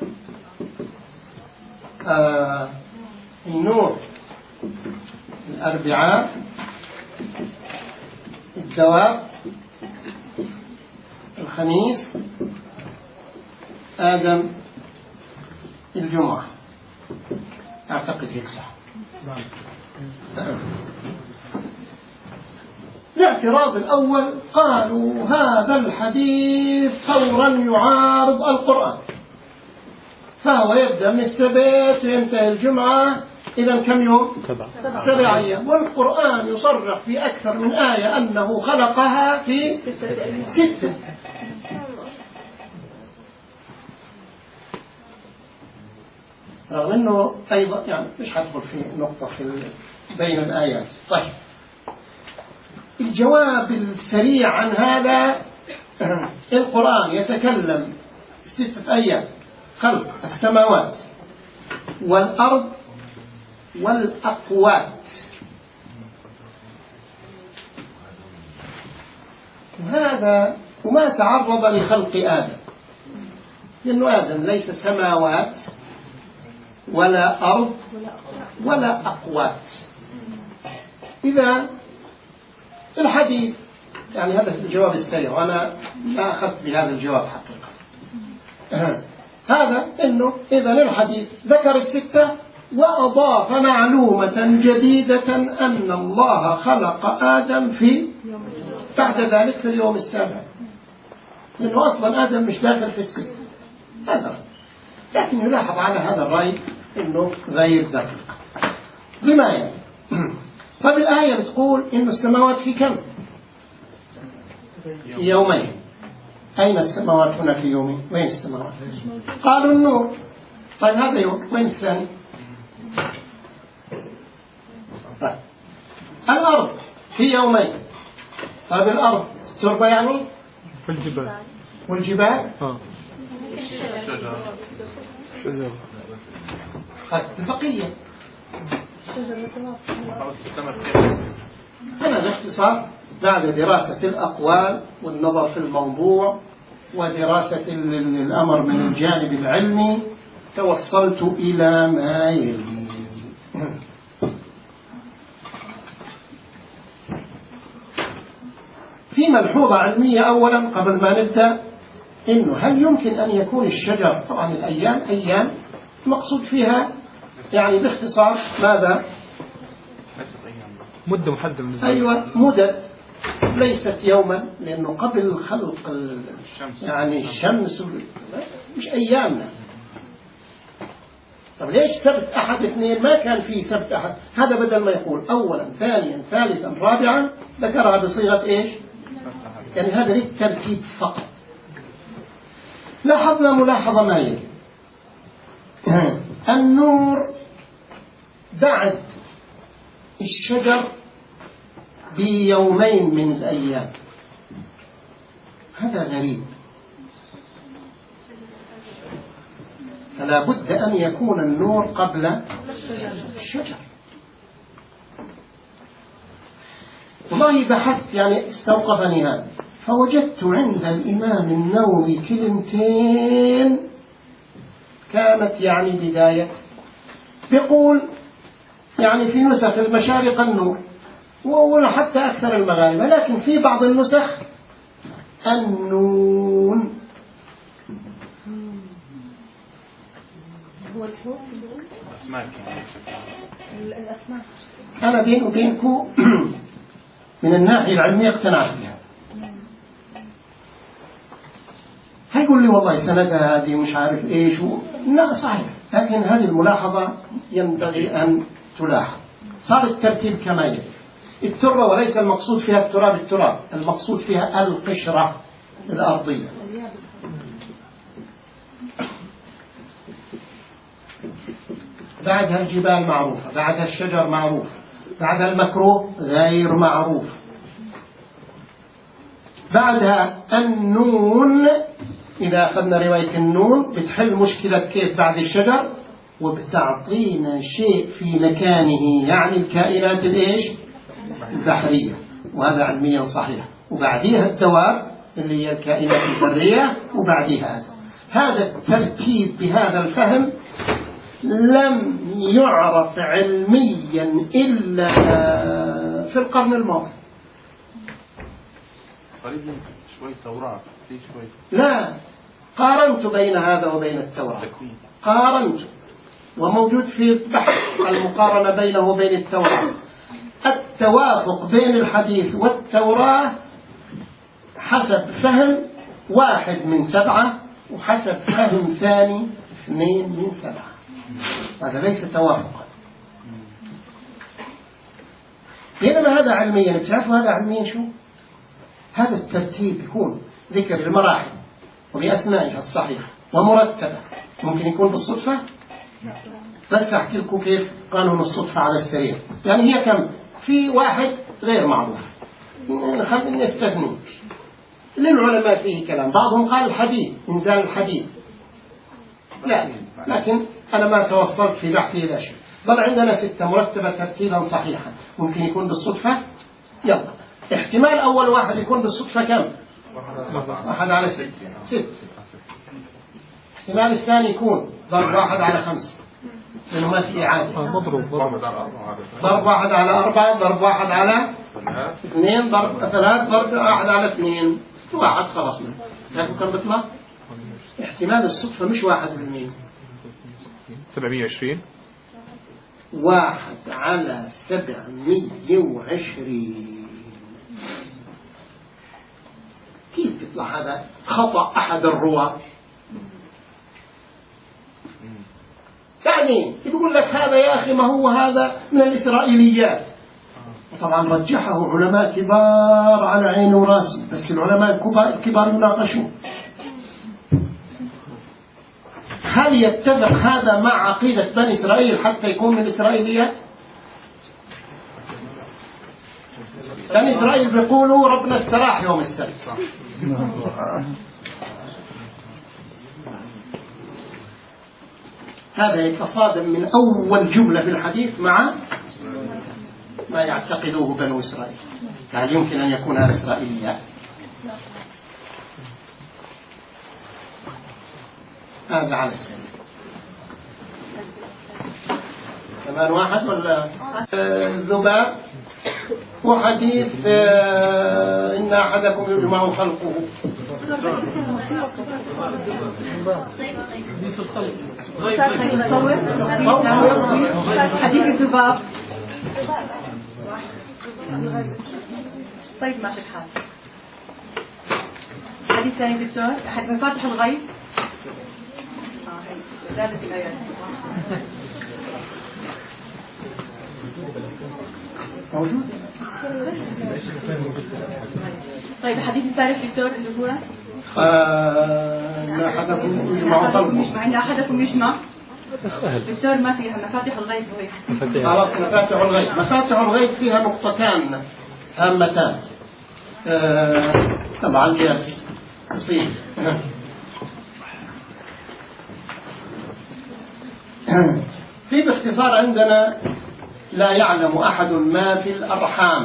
النور، الأربعاء، الدواب، الخميس، آدم، الجمعة. أعتقد هيك صح. الاعتراض الأول قالوا هذا الحديث فورا يعارض القرآن، فهو يبدأ من السبت وينتهي الجمعة، إذا كم يوم؟ 7 أيام. والقرآن يصرح في أكثر من آية أنه خلقها في 6. رغم أنه أيضا يعني مش هدخل في نقطة بين الآيات. طيب، الجواب السريع عن هذا، القرآن يتكلم 6 أيام خلق السماوات والأرض والأقوات، وهذا وما تعرض لخلق آدم، لأنه آدم ليس سماوات ولا أرض ولا أقوات. إذا الحديث يعني هذا الجواب السريع، وأنا ما أخذت بهذا الجواب حقيقة. هذا إنه إذا الحديث ذكر 6 وأضاف معلومة جديدة أن الله خلق آدم بعد ذلك في اليوم السابع، لأنه أصلا آدم مش داخل في 6 هذا. لكن يلاحظ على هذا الرأي إنه غير دقيق. بما يعني فبالآية بتقول إنه السماوات في كم؟ في يومين. أين السماوات هنا في يومين؟ وين السماوات؟ قالوا النور. طيب هذا يوم، وين الثاني؟ طيب. الأرض في يومين. طيب الأرض التربة يعني؟ والجبال؟ طيب البقية هنا باختصار بعد دراسة الأقوال والنظر في الموضوع ودراسة الأمر من الجانب العلمي توصلت إلى ما يلي. في ملحوظة علمية أولا قبل ما نبدأ، إنه هل يمكن أن يكون الشجر، طبعا الأيام أيام مقصود فيها يعني باختصار ماذا؟ مدة محددة. أيوة، مدد ليست يوما، لأنه قبل خلق يعني الشمس مش أيامنا. طب ليش سبت أحد اثنين؟ ما كان فيه سبت أحد. هذا بدل ما يقول أولا ثانيا ثالثا رابعا ذكرها بصيغة إيش؟ يعني هذا للترتيب فقط. لاحظنا ملاحظة ما يلي. النور بعد الشجر بيومين من الأيام، هذا غريب. فلا بد أن يكون النور قبل الشجر. والله بحثت يعني استوقفني هذا، فوجدت عند الإمام النووي كلمتين كانت يعني بداية، بيقول يعني في نسخ المشارق النور وحتى أكثر المغاربة، لكن في بعض النسخ النون. هو الحوت الأسماك. أنا بيني وبينكم من الناحية العلمية اقتنعت بها، تقول لي والله سندها هذه مش عارف إيش لا صحيح، لكن هذه الملاحظة ينبغي أن تلاحظ. صار الترتيب كما يلي: التربة، وليس المقصود فيها التراب، المقصود فيها القشرة الأرضية. بعدها الجبال معروفة، بعدها الشجر معروف، بعدها المكروه غير معروف، بعدها النون. إذا أخذنا رواية النون بتحل مشكلة كيف بعد الشجر، وبتعطينا شيء في مكانه، يعني الكائنات الإيش البحرية، وهذا علميا صحيح. وبعديها الدواب اللي هي الكائنات البرية، وبعديها هذا الترتيب بهذا الفهم لم يعرف علميا إلا في القرن الماضي. قريب شوي توراة في شوي. لا، قارنت بين هذا وبين التوراة، قارنت، وموجود في بحث المقارنة بينه وبين التوراة. التوافق بين الحديث والتوراة حسب فهم 1 من 7، وحسب فهم ثاني 2 من 7. هذا ليس توافقا، بينما هذا علميا. بتعرفوا هذا علميا شو؟ هذا الترتيب يكون ذكر المراحل وبأسمائها الصحيحة ومرتبة. ممكن يكون بالصدفة، بس أحكي لكم كيف قانون الصدفة على السريع. يعني هي كم؟ في 1 غير معروف، خلينا نستثني للعلماء فيه كلام. بعضهم قال الحديد، إنزال الحديد، لا، لكن أنا ما توصلت في بحثي إلى شيء. ضل عندنا 6 مرتبة ترتيبا صحيحا. ممكن يكون بالصدفة. يلا، احتمال أول واحد يكون بالصدفة كم؟ 1 على 6. احتمال الثاني يكون ضرب 1 على 5، لأنه ما في إعادة. ضرب 1 على 4، ضرب 1 على 2، ضرب 3، ضرب 1 على 2، 1 خلصنا. لكن كم بيطلع؟ احتمال الصدفة مش 1%، 720. 1 على 720. كيف يطلع هذا؟ خطأ أحد الرواة. يعني يقول لك هذا يا أخي ما هو هذا من الإسرائيليات. وطبعا رجحه علماء كبار على عيني وراسي، بس العلماء الكبار يناقشون هل يتفق هذا مع عقيدة بني إسرائيل حتى يكون من الإسرائيليات. بني إسرائيل بيقولوا ربنا استراح يوم السبت. هذا يتصادم من أول جملة في الحديث مع ما يعتقدوه بنو إسرائيل. هل يمكن أن يكون هذا إسرائيليات؟ هذا على السبيل. كمان 1 ولا الذباب، وحديث إن أحدكم يجمع خلقه. حديث الذباب. طيب ماشي الحال. حديث ثاني دكتور، مفاتح الغيب. زادت الآيات. موجود. طيب الحديث الثالث دكتور اللي هو إن أحدكم يجمع خلقه. إن أحدكم يجمع. دكتور ما فيها مفاتح الغيب. خلاص، مفاتح الغيب. مفاتح الغيب فيها نقطتان هامتان. طبعا الجالس يصير في باختصار عندنا لا يعلم أحد ما في الأرحام.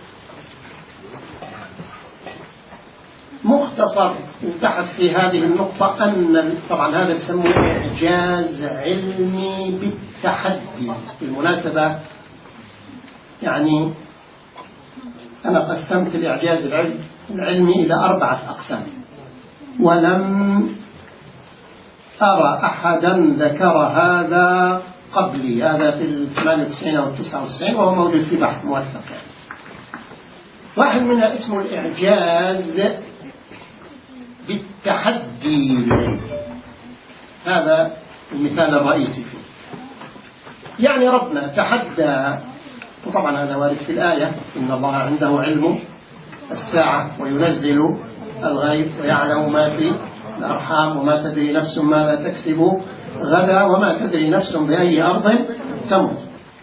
مختصر البحث في هذه النقطة أن طبعا هذا يسموه إعجاز علمي بالتحدي. بالمناسبة يعني أنا قسمت الإعجاز العلمي إلى 4 أقسام، ولم أرى أحدا ذكر هذا قبلي. هذا في 98 أو 99، وهو موجود في بحث موثق. واحد منها اسمه الإعجاز بالتحدي إليه. هذا المثال الرئيسي فيه. يعني ربنا تحدى، وطبعا هذا وارد في الآية: إن الله عنده علم الساعة وينزل الغيث ويعلم ما في الأرحام وما تدري نفس ماذا تكسب غدا وما تدري نفس بأي أرض تموت.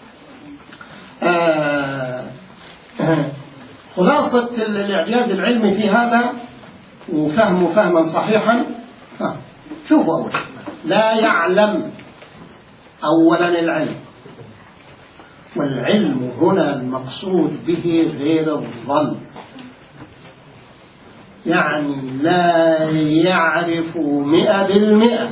خلاصة الإعجاز العلمي في هذا وفهمه فهما صحيحا. شوفوا أولا، لا يعلم أولا العلم، والعلم هنا المقصود به غير الظن، يعني لا يعرف 100%.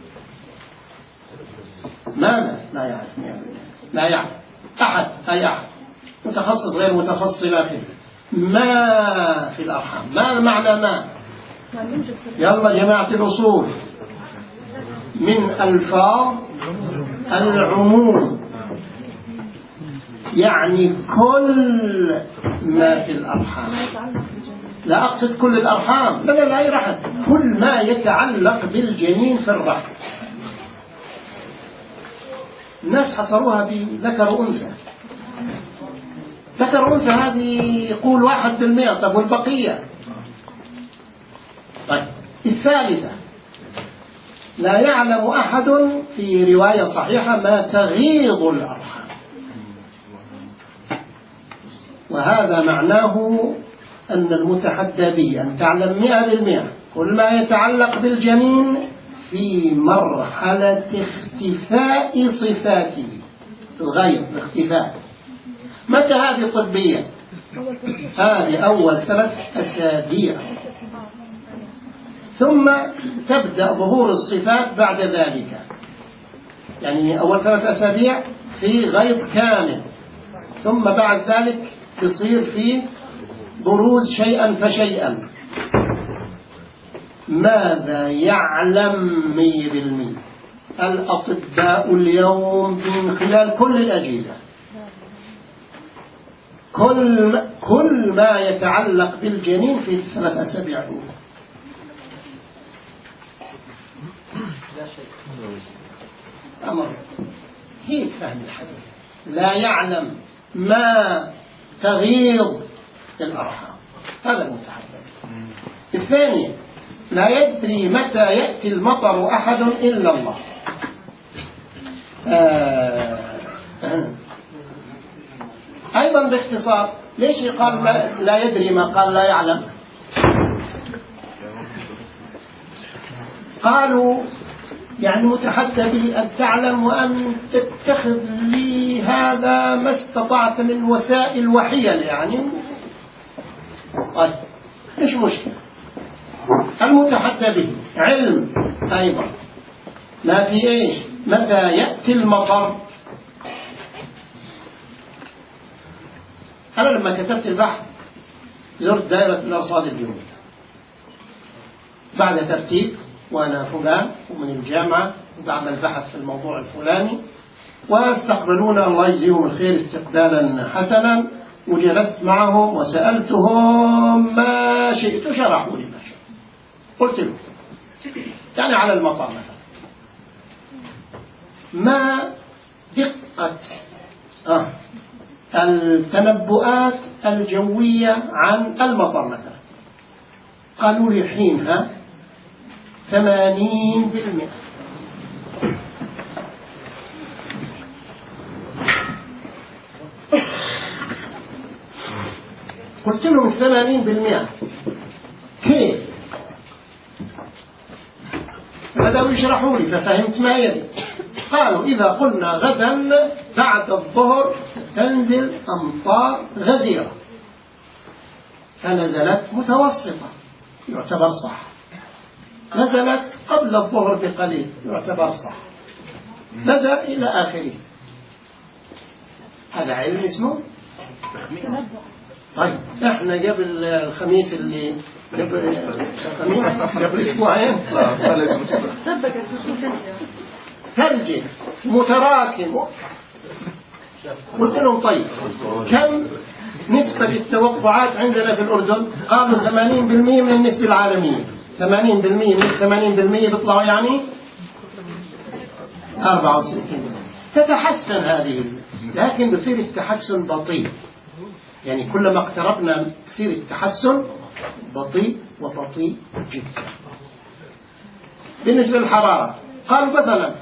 ماذا لا يعرف 100%؟ لا يعرف أحد، أي أحد، متخصص غير متخصص إلى آخره. ما في الأرحام، ما معنى ما؟ يلا جماعة الأصول، من ألفاظ العموم، يعني كل ما في الأرحام. لا أقصد كل الأرحام، لا أي رحم، كل ما يتعلق بالجنين في الرحم. الناس حصروها بذكر وأنثى. ذكر وأنثى هذه يقول 1%، طب والبقية؟ طيب الثالثة، لا يعلم أحد في رواية صحيحة ما تغيض الأرحام، وهذا معناه أن المتحدى به أن تعلم 100% كل ما يتعلق بالجنين في مرحلة اختفاء صفاته، الغيب، الاختفاء. متى هذه طبية؟ هذه أول 3 أسابيع، ثم تبدأ ظهور الصفات بعد ذلك. يعني أول 3 أسابيع في غيب كامل، ثم بعد ذلك يصير في بروز شيئا فشيئا. ماذا يعلم 100% الأطباء اليوم من خلال كل الأجهزة؟ كل ما يتعلق بالجنين في 3 أسابيع الأولى. أمر هيك فهم الحديث. لا يعلم ما تغيض الأرحام، هذا المتحدث. الثانية، لا يدري متى يأتي المطر أحد إلا الله. أيضا باختصار، ليش قال لا يدري ما قال لا يعلم؟ قالوا يعني متحدى به أن تعلم وأن تتخذ لي هذا ما استطعت من وسائل وحيل، يعني طيب مش مشكلة. المتحدى به علم أيضا ما في إيش؟ متى يأتي المطر. أنا لما كتبت البحث زرت دائرة الأرصاد الجوية بعد ترتيب، وأنا فلان ومن الجامعة وبعمل بحث في الموضوع الفلاني، واستقبلونا الله يجزيهم الخير استقبالا حسنا، وجلست معهم وسألتهم ما شئت وشرحوا لي ما شئت. قلت له يعني على المطر مثلا، ما دقة التنبؤات الجوية عن المطر مثلا؟ قالوا لي حينها 80%. قلت لهم 80%، كيف؟ بدأوا يشرحوا لي ففهمت ما يلي. قالوا إذا قلنا غدا بعد الظهر ستنزل أمطار غزيرة، فنزلت متوسطة يعتبر صح، نزلت قبل الظهر بقليل يعتبر صح، نزل إلى آخره. هذا علم اسمه. طيب احنا قبل الخميس اللي قبل اسبوعين ثلج متراكم. قلت لهم طيب كم نسبة التوقعات عندنا في الأردن؟ قالوا 80% من النسبة العالمية. 80% 80% من 80% بيطلعوا يعني 64%. تتحسن هذه، لكن بصير التحسن بطيء، يعني كلما اقتربنا بصير التحسن بطيء وبطيء جدا. بالنسبة للحرارة قالوا مثلا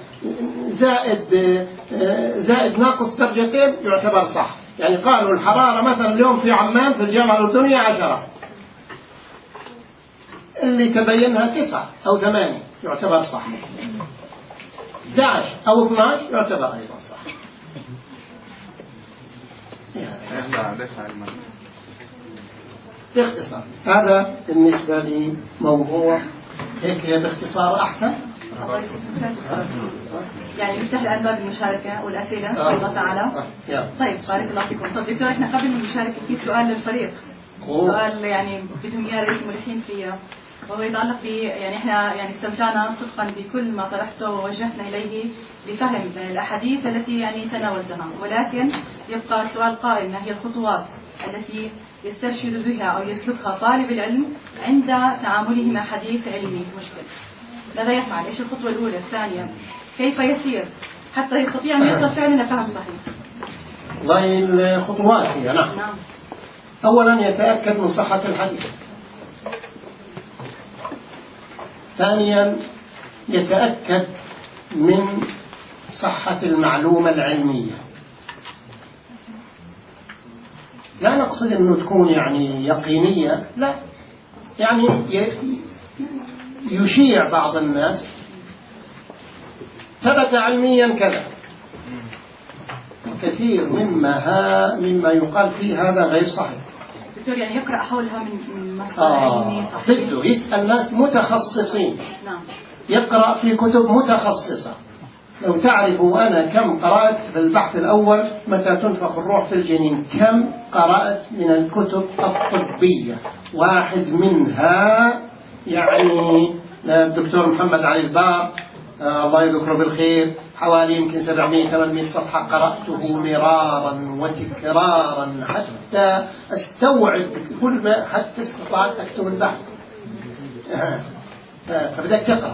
زائد ناقص درجتين يعتبر صح، يعني قالوا الحرارة مثلا اليوم في عمان في الجامعة الأردنية 10، اللي تبينها 9 أو 8 يعتبر صح، 11 أو 12 يعتبر أيضا صح. ليس علما. باختصار هذا بالنسبة لموضوع هيك باختصار أحسن. يعني نفتح الآن باب المشاركة والأسئلة إن شاء الله تعالى. طيب بارك الله فيكم. طيب دكتور إحنا قبل المشاركة في سؤال للفريق، سؤال يعني بدهم إياه رئيس المريحين فيه، وهو يتعلق ب يعني إحنا يعني استمتعنا صدقا بكل ما طرحته ووجهتنا إليه لفهم الأحاديث التي يعني تناولتها، ولكن يبقى السؤال قائم: ما هي الخطوات التي يسترشد بها أو يسلكها طالب العلم عند تعامله مع حديث علمي مشكل؟ ماذا يفعل؟ ايش الخطوة الأولى؟ الثانية؟ كيف يسير حتى يستطيع أن يصل فعلا لفهم صحيح؟ والله الخطوات هي نعم. أولا يتأكد من صحة الحديث. ثانيا يتأكد من صحة المعلومة العلمية. لا نقصد أنه تكون يعني يقينية، لا، يعني يشيع بعض الناس ثبت علميا كذا، كثير مما يقال فيه هذا غير صحيح. دكتور يعني يقرأ حولها من مصدر علمي صحيح. يسأل ناس متخصصين. نعم. يقرأ في كتب متخصصة. لو تعرفوا أنا كم قرأت في البحث الأول متى تنفخ الروح في الجنين، كم قرأت من الكتب الطبية، واحد منها يعني الدكتور محمد علي الباب الله يذكره بالخير، حوالي يمكن 700-800 صفحة قرأته مرارا وتكرارا حتى استوعب كل ما، حتى استطعت أكتب البحث. فبدأت تقرأ.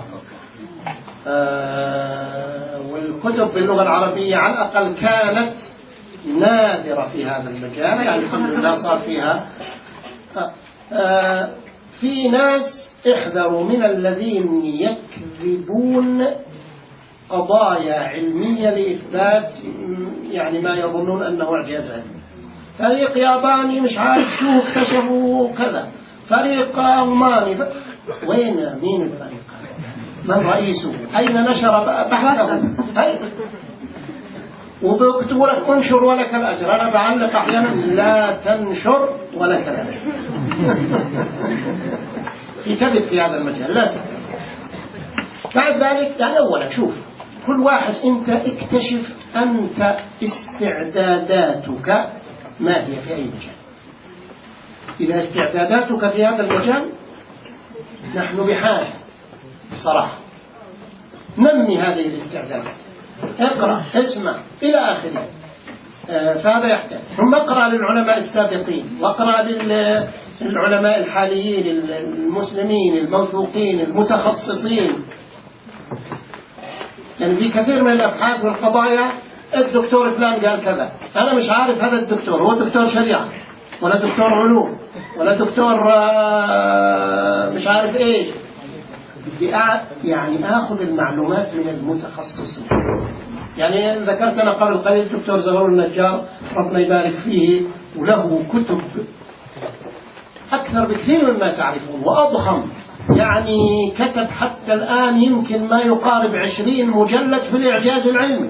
والكتب باللغة العربية على الأقل كانت نادرة في هذا المجال، يعني الحمد لله صار فيها. في ناس احذروا من الذين يكذبون قضايا علمية لإثبات يعني ما يظنون أنه إعجاز علمي. فريق ياباني مش عارف شو اكتشفوا كذا، فريق ألماني وين مين الفريق؟ من رئيسه؟ أين نشر بحثه؟ وبكتبوا لك انشر ولك الأجر. أنا بعلق أحيانا لا تنشر ولك الأجر. في كذب في هذا المجال لا سبب. بعد ذلك يعني أولا شوف كل واحد أنت اكتشف أنت استعداداتك ما هي في أي مجال. إذا استعداداتك في هذا المجال نحن بحاجة بصراحة نمي هذه الاستعدادات، اقرأ اسمع إلى آخره. فهذا يحتاج. ثم اقرأ للعلماء السابقين، واقرأ للعلماء الحاليين المسلمين الموثوقين المتخصصين. يعني في كثير من الأبحاث والقضايا الدكتور فلان قال كذا، أنا مش عارف هذا الدكتور هو دكتور شريعة ولا دكتور علوم ولا دكتور مش عارف إيه. بدي يعني آخذ المعلومات من المتخصصين. يعني ذكرت أنا قبل قليل الدكتور زغلول النجار ربنا يبارك فيه، وله كتب أكثر بكثير مما تعرفون وأضخم. يعني كتب حتى الآن يمكن ما يقارب 20 مجلد في الإعجاز العلمي.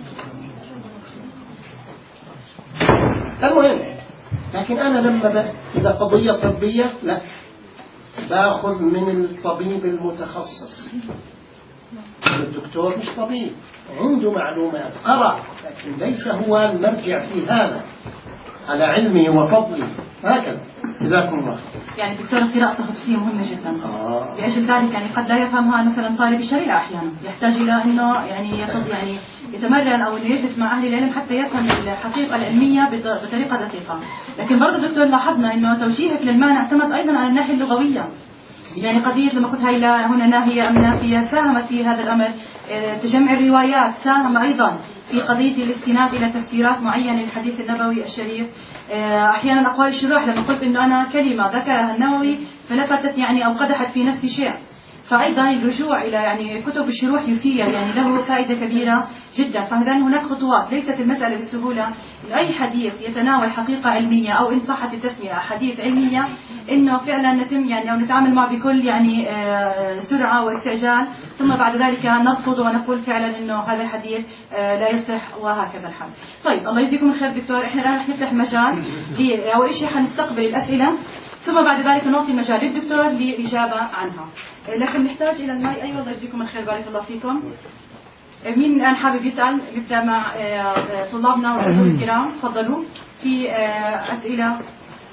المهم، لكن أنا لما إذا قضية طبية لا، باخذ من الطبيب المتخصص. الدكتور مش طبيب، عنده معلومات قرأ، لكن ليس هو المرجع في هذا على علمه وفضله. هكذا. جزاكم الله. يعني دكتور القراءة تخصصية مهمة جدا. لأجل ذلك يعني قد لا يفهمها مثلا طالب الشريعة أحيانا، يحتاج إلى إنه يعني يتمرن أو إنه يجلس مع أهل العلم حتى يفهم الحقيقة العلمية بطريقة دقيقة. لكن برضه دكتور لاحظنا إنه توجيهك للمعنى اعتمد أيضا على الناحية اللغوية. يعني قضية لما قلت هاي لا هنا ناهية أم نافية ساهمت في هذا الأمر. تجمع الروايات ساهم أيضا في قضية الاستناد إلى تفسيرات معينة للحديث النبوي الشريف. أحيانا أقوال الشراح لما قلت إنه أنا كلمة ذكرها النووي فلفتت يعني أو قدحت في نفسي شيء، فأيضا الرجوع إلى يعني كتب الشروح يثير يعني له فائدة كبيرة جدا. فإذا هناك خطوات، ليست المسألة بالسهولة إنه أي حديث يتناول حقيقة علمية أو إن صحت التسمية حديث علمية إنه فعلا نتم يعني أو نتعامل معه بكل يعني سرعة واستعجال، ثم بعد ذلك نرفض ونقول فعلا إنه هذا الحديث لا يصح وهكذا الحال. طيب الله يجزيكم الخير دكتور. إحنا الآن رح نفتح مجال أول شيء حنستقبل الأسئلة، ثم بعد ذلك نعطي مجال للدكتور للإجابة عنها. لكن نحتاج إلى الماء. أيوة الله يجزيكم الخير بارك الله فيكم. مين الآن حابب يسأل؟ نبدأ مع طلابنا والحضور الكرام. تفضلوا في أسئلة.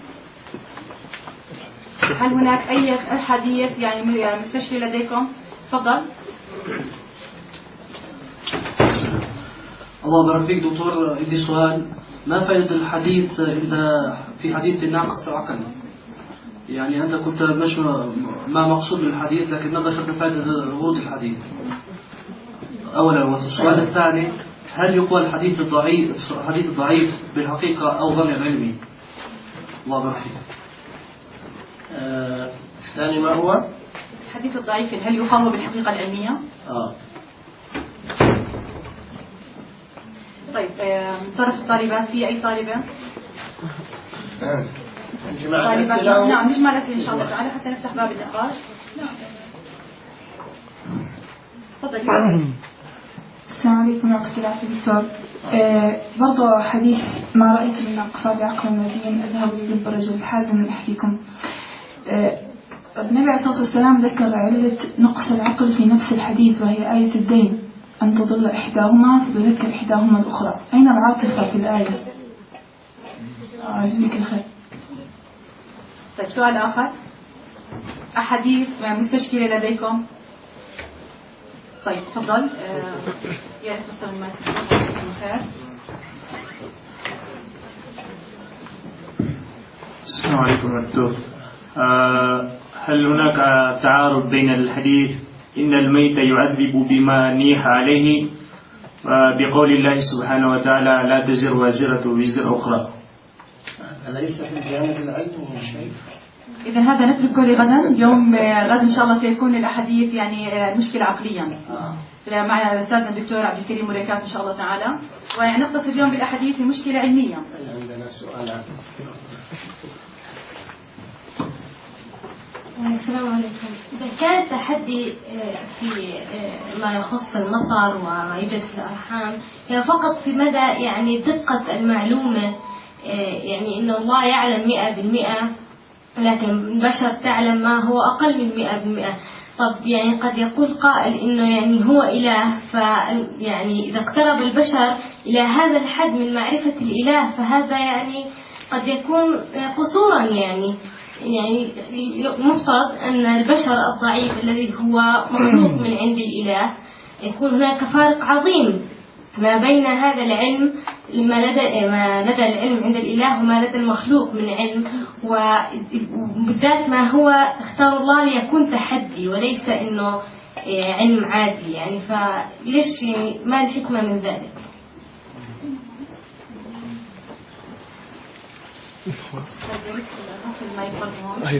هل هناك أي حديث يعني مستشفى لديكم؟ تفضل. الله يبارك فيك دكتور. عندي سؤال، ما فائدة الحديث في حديث ناقص العقل؟ يعني أنت كنت مش ما مقصود بالحديث، لكن ما ذكرت فائدة ورود الحديث أولا. والسؤال الثاني، هل يقوى الحديث الضعيف بالحقيقة أو ظن علمي؟ الله يبارك فيك. الثاني ما هو؟ الحديث الضعيف هل يقوى بالحقيقة العلمية؟ طيب طرف الطالبات، في أي طالبة؟ طالبات نعم نجمع الأسئلة إن شاء الله تعالى حتى نفتح باب النقاش. نعم تفضلي. السلام عليكم ورحمة الله وبركاته. برضو حديث ما رأيت من أقفى بعقل ودين أذهب للب رجل حازم من أحكيكم. النبي عليه الصلاة والسلام ذكر علة نقص العقل في نفس الحديث وهي آية الدين، أن تضل إحداهما فتذكر إحداهما الأخرى. أين العاطفة في الآية؟ جزاك الخير. طيب سؤال آخر، أحاديث مستشكلة لديكم؟ طيب تفضل. يا تفضل المايك. خير. السلام عليكم ورحمة الله. هل هناك تعارض بين الحديث إن الميت يعذب بما نيح عليه بقول الله سبحانه وتعالى لا تزر وازرة وزر أخرى؟ أليس في الجانب العلمي يا شيخ؟ إذا هذا نتركه لغدا. اليوم غدا إن شاء الله سيكون الأحاديث يعني مشكلة عقليا مع أستاذنا الدكتور عبد الكريم مريكات إن شاء الله تعالى، ويعني نختصر اليوم بالأحاديث مشكلة علمية. عندنا سؤال. السلام عليكم. إذا كان التحدي في ما يخص النصر وما يوجد في الأرحام هي فقط في مدى يعني دقة المعلومة، يعني إن الله يعلم 100%، لكن البشر تعلم ما هو أقل من 100%. طب يعني قد يقول قائل إنه يعني هو إله، فيعني إذا اقترب البشر إلى هذا الحد من معرفة الإله فهذا يعني قد يكون قصورا. يعني مفترض أن البشر الضعيف الذي هو مخلوق من عند الإله يكون هناك فارق عظيم ما بين هذا العلم ما لدى العلم عند الإله وما لدى المخلوق من علم، وبالذات ما هو اختار الله ليكون تحدي وليس إنه علم عادي. يعني فليش ما الحكمة من ذلك؟ أيوه.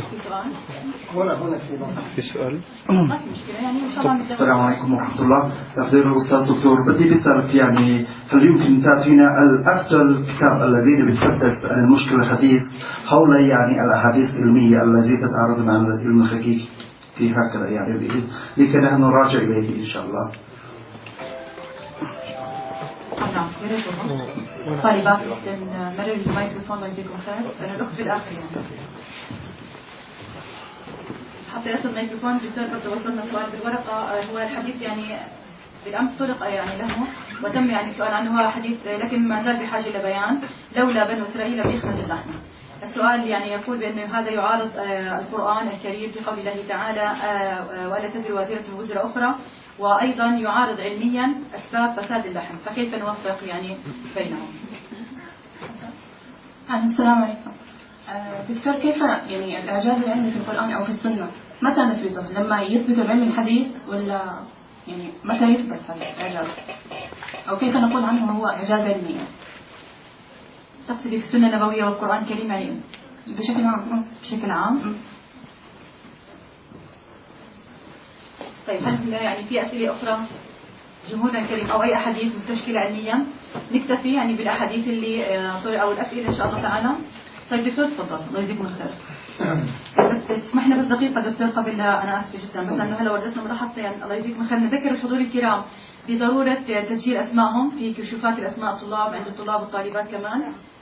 في سؤال. السلام عليكم ورحمة الله. أخيرا الأستاذ دكتور، بدي بسألك يعني هل يمكن تعطينا الأفضل كتاب الذي بيتحدث عن المشكلة الحديث حول يعني الأحاديث العلمية التي تتعارض مع العلم الحقيقي هكذا، يعني لكي نحن نراجع إليه إن شاء الله. نعم طالبات مرر الميكروفون الله يجزيكم خير. الأخت بالآخر يعني حتى يصل الميكروفون دكتور برضه وصلنا سؤال بالورقة. هو الحديث يعني بالأمس طرق يعني له وتم يعني السؤال عنه، هو حديث لكن ما زال بحاجة إلى بيان. لولا بنو إسرائيل بيخرج اللحم. السؤال يعني يقول بأن هذا يعارض القرآن الكريم في قول الله تعالى ولا تزر وازرة وزر أخرى، وأيضا يعارض علميا أسباب فساد اللحم، فكيف نوفق يعني بينهم؟ السلام عليكم دكتور. كيف يعني الإعجاز العلمي في القرآن أو في السنة متى نثبته؟ لما يثبت العلم الحديث ولا يعني متى يثبت هذا الإعجاز؟ أو كيف نقول عنه هو إعجاز علمي؟ تقصدي في السنة النبوية والقرآن الكريم يعني بشكل عام؟ بشكل عام. طيب هل يعني في أسئلة أخرى جمهورنا الكريم أو أي أحاديث مستشكلة علميا؟ نكتفي يعني بالأحاديث اللي أو الأسئلة إن شاء الله تعالى. طيب دكتور تفضل، الله يجزيكم الخير. بس تسمحنا بس دقيقة دكتور قبل أنا آسفة جدا بس لأنه هلا وردتنا ملاحظة يعني الله يجزيكم الخير. نذكر الحضور الكرام بضرورة تسجيل أسمائهم في كشوفات الأسماء الطلاب عند الطلاب والطالبات كمان.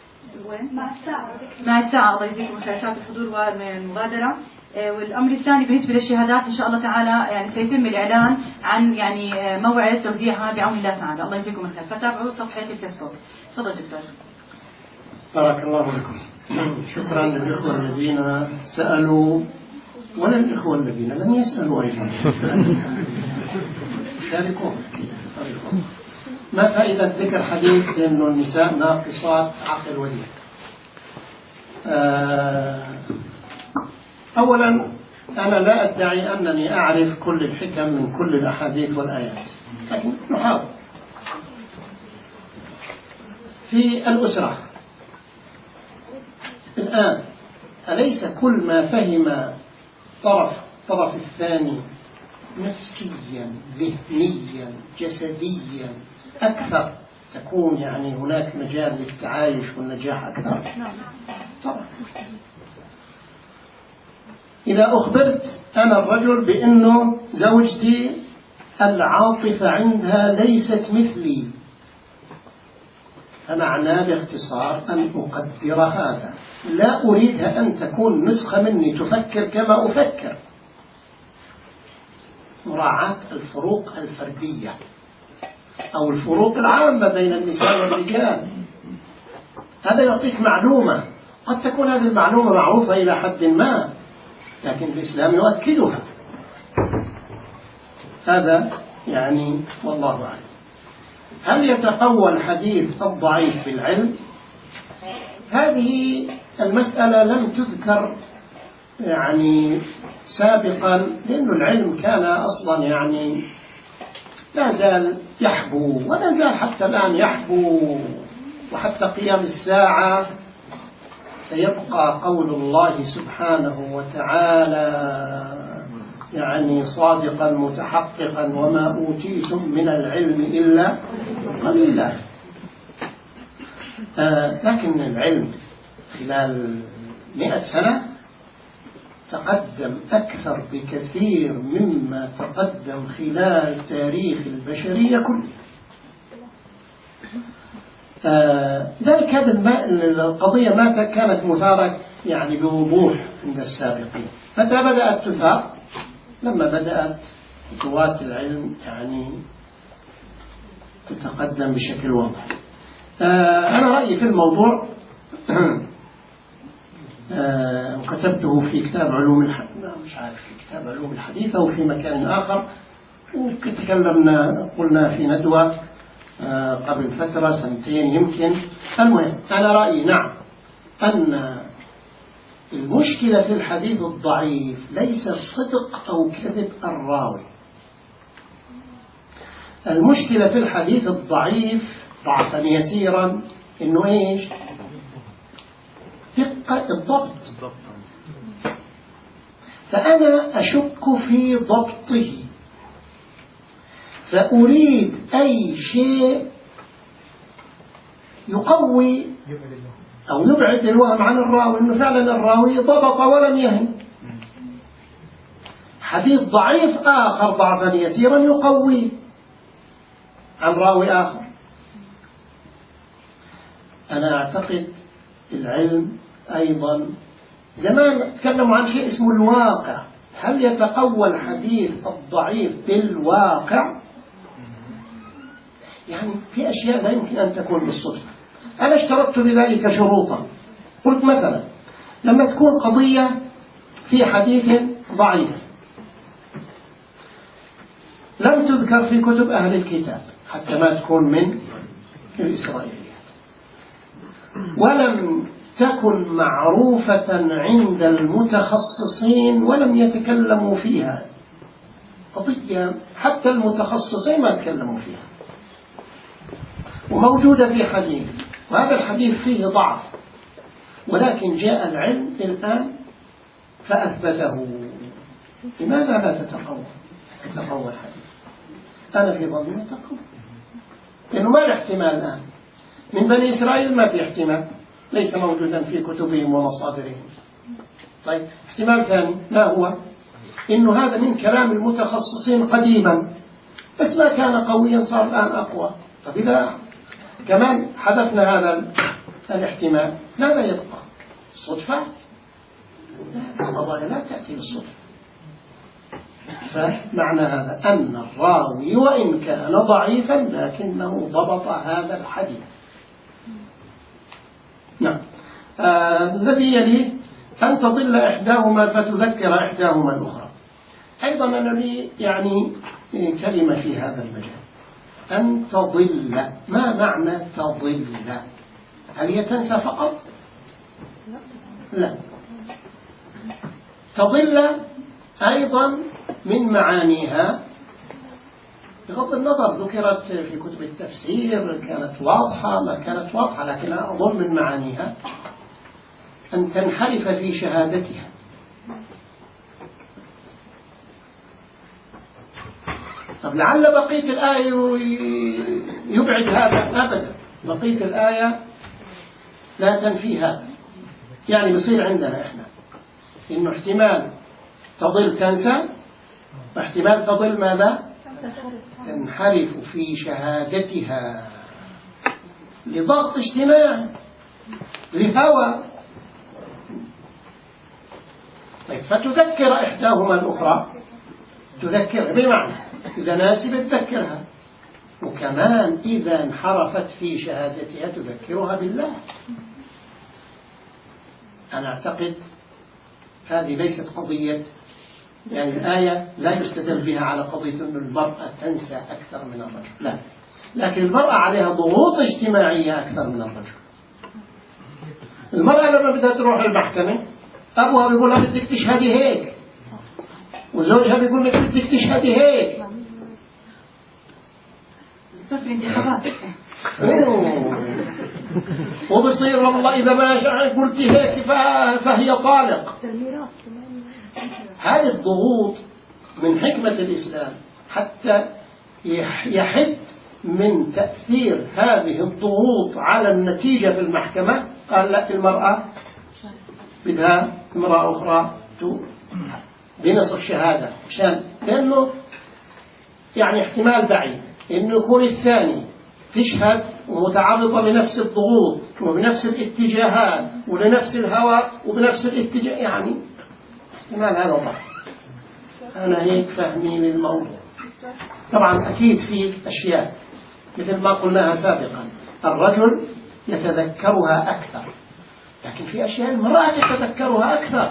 مع الساعة الله يجزيكم الخير ساعة الحضور والمغادرة. والأمر الثاني بالنسبة للشهادات إن شاء الله تعالى يعني سيتم الإعلان عن يعني موعد توزيعها بعون الله تعالى. الله يجزيكم الخير. فتابعوا صفحة الفيسبوك. تفضل دكتور. بارك الله لكم. شكرا للإخوة الذين سألوا وللإخوة الذين لم يسألوا أيضا. شاركوا. ما فائدة ذكر حديث إنه النساء ناقصات عقل ودين؟ أولا أنا لا أدعي أنني أعرف كل الحكم من كل الأحاديث والآيات، لكن نحاول. في الأسرة الآن أليس كل ما فهم طرف الثاني نفسيا ذهنيا جسديا أكثر تكون يعني هناك مجال للتعايش والنجاح أكثر؟ طبعا. إذا أخبرت أنا الرجل بأنه زوجتي العاطفة عندها ليست مثلي، فمعناه باختصار أن أقدر هذا، لا أريدها أن تكون نسخة مني تفكر كما أفكر. مراعاة الفروق الفردية أو الفروق العامة بين النساء والرجال، هذا يعطيك معلومة قد تكون هذه المعلومة معروفة إلى حد ما، لكن الإسلام يؤكدها. هذا يعني والله أعلم. هل يتقوى الحديث الضعيف بالعلم؟ هذه المسألة لم تذكر يعني سابقا، لأن العلم كان أصلا يعني لا زال يحبو ولا زال حتى الآن يحبو، وحتى قيام الساعة سيبقى قول الله سبحانه وتعالى يعني صادقا متحققا وما أوتيتم من العلم إلا قليلا. لكن العلم خلال 100 سنة تقدم أكثر بكثير مما تقدم خلال تاريخ البشرية كله. ذلك هذا القضية ما كانت مثارة يعني بوضوح عند السابقين. متى بدأت تثار؟ لما بدأت قوات العلم يعني تتقدم بشكل واضح. أنا رأيي في الموضوع وكتبته في كتاب علوم الحديث، مش عارف في كتاب علوم الحديث أو في مكان آخر، وتكلمنا قلنا في ندوة قبل فترة 2 يمكن. المهم أنا رأيي نعم أن المشكلة في الحديث الضعيف ليس صدق أو كذب الراوي. المشكلة في الحديث الضعيف ضعفا يسيرا إنه إيش؟ دقة الضبط. فأنا أشك في ضبطه، فأريد أي شيء يقوي أو يبعد الوهم عن الراوي إنه فعلا الراوي ضبط ولم يهم. حديث ضعيف آخر ضعفا يسيرا يقوي عن راوي آخر. أنا أعتقد العلم أيضا زمان تكلموا عن شيء اسمه الواقع. هل يتقوى الحديث الضعيف بالواقع؟ يعني في أشياء لا يمكن أن تكون بالصدفة. أنا اشترطت بذلك شروطا. قلت مثلا لما تكون قضية في حديث ضعيف لم تذكر في كتب أهل الكتاب حتى ما تكون من الإسرائيليات، ولم تكن معروفة عند المتخصصين ولم يتكلموا فيها، قضية حتى المتخصصين ما تكلموا فيها، وموجودة في حديث، وهذا الحديث فيه ضعف، ولكن جاء العلم الآن فأثبته. لماذا لا تتقوى الحديث؟ أنا في ظني يتقوى، لأنه ما الاحتمال الآن من بني إسرائيل، ما في احتمال، ليس موجودا في كتبهم ومصادرهم. طيب احتمال ثاني ما هو؟ إنه هذا من كلام المتخصصين قديما، بس ما كان قويا صار الآن أقوى. طيب إذا كمان حذفنا هذا الاحتمال ماذا يبقى؟ الصدفة؟ لا، القضايا لا تأتي بالصدفة. فمعنى هذا أن الراوي وإن كان ضعيفا لكنه ضبط هذا الحديث. نعم. الذي يليه أن تضل إحداهما فتذكر إحداهما الأخرى. أيضا أنا لي يعني كلمة في هذا المجال، أن تضل. ما معنى تضل؟ هل هي تنسى فقط؟ لا، تضل أيضا من معانيها بغض النظر ذكرت في كتب التفسير كانت واضحة ما كانت واضحة، لكن أظن من معانيها أن تنحرف في شهادتها. طب لعل بقية الآية يبعد هذا؟ أبدا، بقية الآية لا تنفي هذا. يعني بصير عندنا إحنا إنه احتمال تضل تنسى، واحتمال تضل ماذا؟ تنحرف في شهادتها لضغط اجتماعي، لهوى. طيب فتذكر إحداهما الأخرى، تذكر بمعنى إذا ناسب تذكرها، وكمان إذا انحرفت في شهادتها تذكرها بالله. أنا أعتقد هذه ليست قضية، يعني الآية لا يستدل بها على قضية أن المرأة تنسى أكثر من الرجل، لا، لكن المرأة عليها ضغوط اجتماعية أكثر من الرجل. المرأة لما بدها تروح المحكمة أبوها بيقول لها بدك تشهدي هيك، وزوجها بيقول لك بدك تشهدي هيك. وبصير والله إذا ما قلتي هيك فهي طالق. هذه الضغوط من حكمة الإسلام حتى يحد من تأثير هذه الضغوط على النتيجة في المحكمة. قال لا، المرأة بدها امرأة أخرى بنصف الشهادة، لأنه يعني احتمال بعيد إنه يكون الثاني تشهد ومتعرضة لنفس الضغوط وبنفس الاتجاهات ولنفس الهوى وبنفس الاتجاه، يعني احتمال هذا ضعف. أنا هيك فهمي للموضوع. طبعا أكيد في أشياء مثل ما قلناها سابقا الرجل يتذكرها أكثر، لكن في أشياء المرأة تتذكرها أكثر.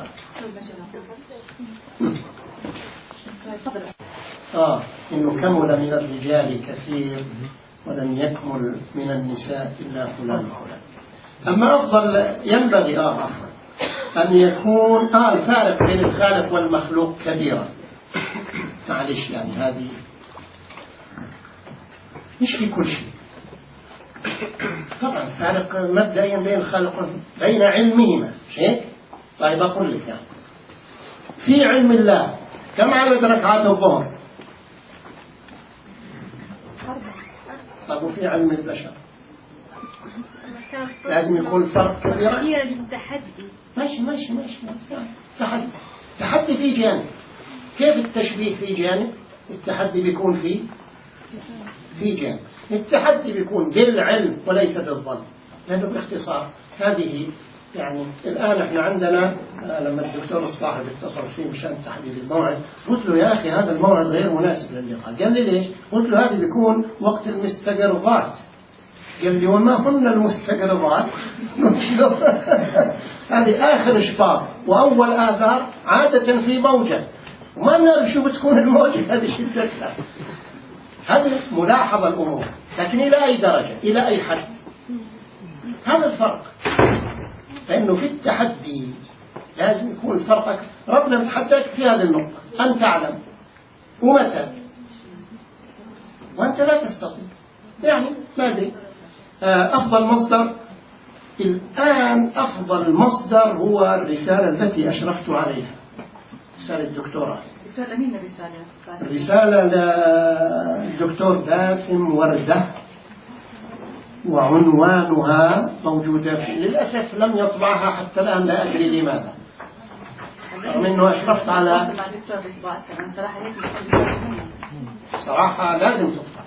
إنه كمل من الرجال كثير ولم يكمل من النساء إلا فلان. أما أفضل ينبغي أن يكون الفارق بين الخالق والمخلوق كبيرا. معلش يعني هذه مش في كل شيء. طبعا فارق مبدئيا بين الخالق بين علمهما، هيك؟ طيب أقول لك يعني في علم الله كم عدد ركعات الظهر؟ طب وفي علم البشر لازم يكون فرق كبير. هي التحدي. ماشي تحدي في جانب. كيف التشبيه في جانب؟ التحدي بيكون في جانب. التحدي بيكون بالعلم وليس بالظن، لأنه باختصار هذه يعني الآن احنا عندنا لما الدكتور الصاحب اتصل فيه مشان تحديد الموعد، قلت له يا أخي هذا الموعد غير مناسب للقاء. قال لي ليش؟ قلت له هذه بيكون وقت المستقرضات. قال لي وما هن المستقرضات؟ قلت له هذه آخر إشباط وأول آثار عادة في موجة، وما نعرف شو بتكون الموجة هذه شدتها. هذه ملاحظة الأمور، لكن إلى أي درجة؟ إلى أي حد؟ هذا الفرق. لأنه في التحدي لازم يكون فرقك. ربنا بيتحداك في هذه النقطة أن تعلم ومتى، وأنت لا تستطيع. يعني ما أدري أفضل مصدر الآن، أفضل مصدر هو الرسالة التي أشرفت عليها، رسالة الدكتوراه. الرسالة للدكتور باسم وردة، وعنوانها موجودة في، للأسف لم يطبعها حتى الآن، لا أدري لماذا، رغم أنه أشرفت على صراحة لازم تطبع.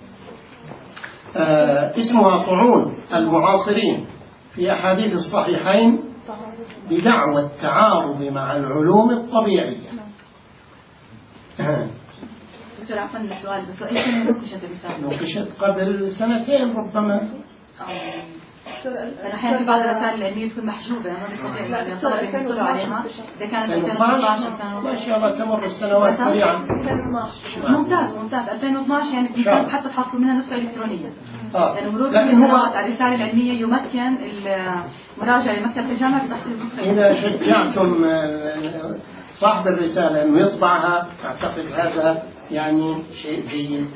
اسمها طعون المعاصرين في أحاديث الصحيحين بدعوى التعارض مع العلوم الطبيعية. نوقشت قبل سنتين ربما. أحيانا في بعض الرسائل العلمية تكون محجوبة، ما بيستطيع الطلبة يحصلوا عليها. إذا كانت 2012 ما شاء الله تمر السنوات سريعا. ممتاز 2012 يعني بإمكانكم حتى تحصلوا منها نسخة إلكترونية. يعني مرور لكن هو على الرسالة العلمية يمكن المراجعة لمكتبة الجامعة بتحصيل النسخة. إذا شجعتم صاحب الرسالة أنه يطبعها أعتقد هذا يعني شيء جيد،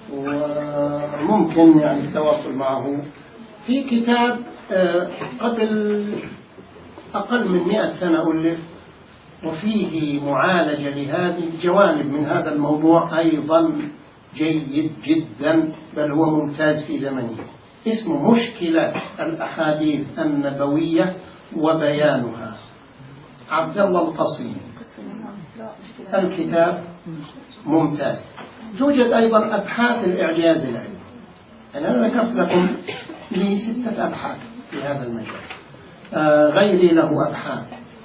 وممكن يعني التواصل معه. في كتاب قبل أقل من 100 سنة ألف، وفيه معالجة لهذه الجوانب من هذا الموضوع أيضا جيد جدا، بل هو ممتاز في زمنه. اسمه مشكلات الأحاديث النبوية وبيانها، عبد الله القصيم. الكتاب ممتاز. توجد أيضا أبحاث الإعجاز العلمي، أنا ذكرت لكم لي 6 أبحاث في هذا المجال، غيري له أبحاث.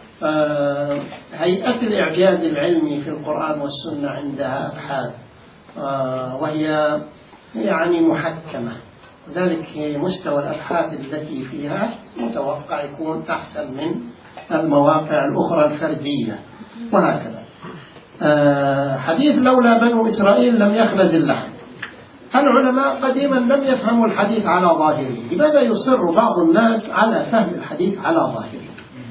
هيئة الإعجاز العلمي في القرآن والسنة عندها أبحاث، وهي يعني محكمة، وذلك مستوى الأبحاث التي فيها متوقع يكون أحسن من المواقع الأخرى الفردية، وهكذا. حديث لولا بنو إسرائيل لم يخلد اللحم. العلماء قديما لم يفهموا الحديث على ظاهره. لماذا يصر بعض الناس على فهم الحديث على ظاهره؟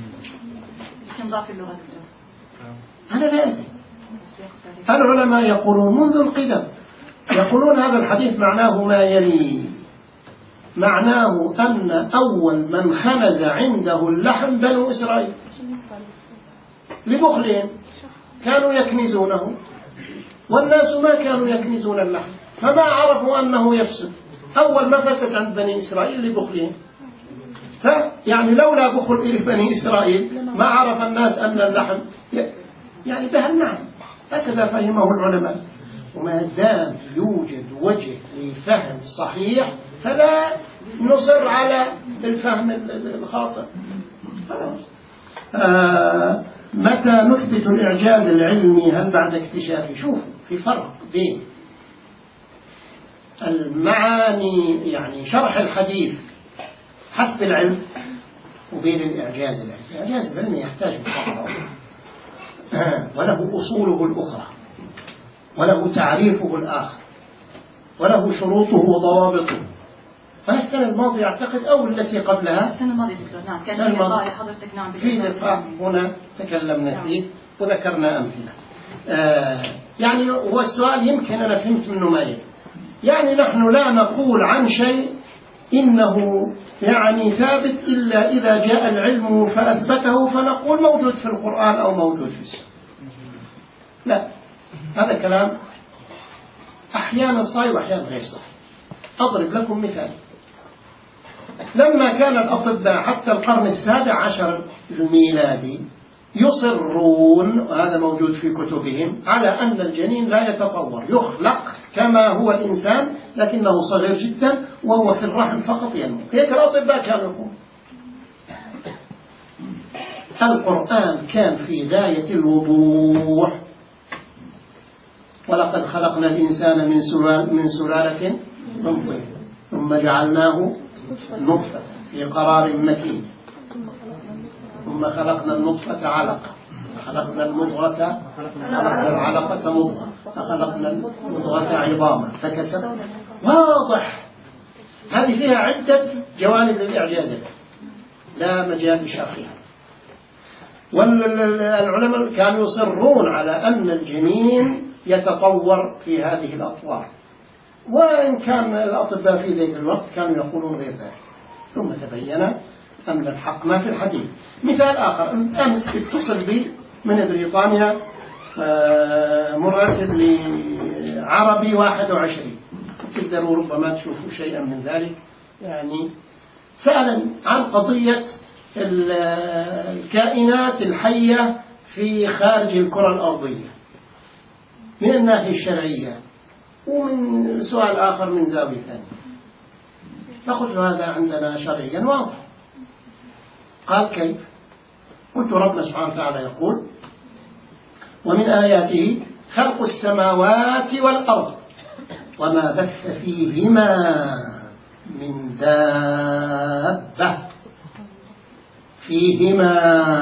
أنا لا أدري. العلماء يقولون منذ القدم، يقولون هذا الحديث معناه ما يلي: معناه أن أول من خنز عنده اللحم بنو إسرائيل لبخلهم، كانوا يكنزونه، والناس ما كانوا يكنزون اللحم، فما عرفوا أنه يفسد. أول ما فسد عند بني إسرائيل لبخلهم، يعني لولا بخل بني إسرائيل ما عرف الناس أن اللحم يعني بهالنعم. هكذا فهمه العلماء. وما دام يوجد وجه لفهم صحيح فلا نصر على الفهم الخاطئ. متى نثبت الإعجاز العلمي؟ هل بعد اكتشافه؟ شوفوا في فرق بين المعاني، يعني شرح الحديث حسب العلم، وبين الإعجاز العلمي. الإعجاز العلمي يحتاج محاضرة، وله أصوله الأخرى، وله تعريفه الآخر، وله شروطه وضوابطه. فالسنة الماضية أعتقد أو التي قبلها، السنة الماضية دكتور، نعم، كان في لقاء حضرتك، نعم، في لقاء هنا تكلمنا فيه وذكرنا أمثلة. يعني هو السؤال يمكن أنا فهمت منه ما يلي، يعني نحن لا نقول عن شيء إنه يعني ثابت إلا إذا جاء العلم فأثبته فنقول موجود في القرآن أو موجود في السنة. لا، هذا كلام أحيانا صحيح وأحيانا غير صحيح. أضرب لكم مثال. لما كان الأطباء حتى القرن 17 الميلادي يصرون، وهذا موجود في كتبهم، على أن الجنين لا يتطور، يخلق كما هو الإنسان لكنه صغير جدا وهو في الرحم فقط ينمو. هيك الأطباء كانوا يقولون. القرآن كان في غاية الوضوح: ولقد خلقنا الإنسان من سلالة من طين ثم جعلناه نطفة في قرار مكين ثم خلقنا النطفة علقة فخلقنا المضغة خلقنا العلقة مضغة فخلقنا المضغة عظاما فكسب. واضح. هذه فيها عدة جوانب للإعجاز، لا مجال لشرحها. والعلماء كانوا يصرون على أن الجنين يتطور في هذه الأطوار، وإن كان الأطباء في ذلك الوقت كانوا يقولون غير ذلك، ثم تبين أن الحق ما في الحديث. مثال آخر، أمس اتصل بي من بريطانيا مراسل لعربي 21، تقدروا ربما تشوفوا شيئا من ذلك، يعني سأل عن قضية الكائنات الحية في خارج الكرة الأرضية من الناحية الشرعية، ومن سؤال آخر من زاوية ثانية. فقلت له هذا عندنا شرعيا واضح. قال كيف؟ قلت ربنا سبحانه وتعالى يقول: ومن آياته خلق السماوات والأرض وما بث فيهما من دابة. فيهما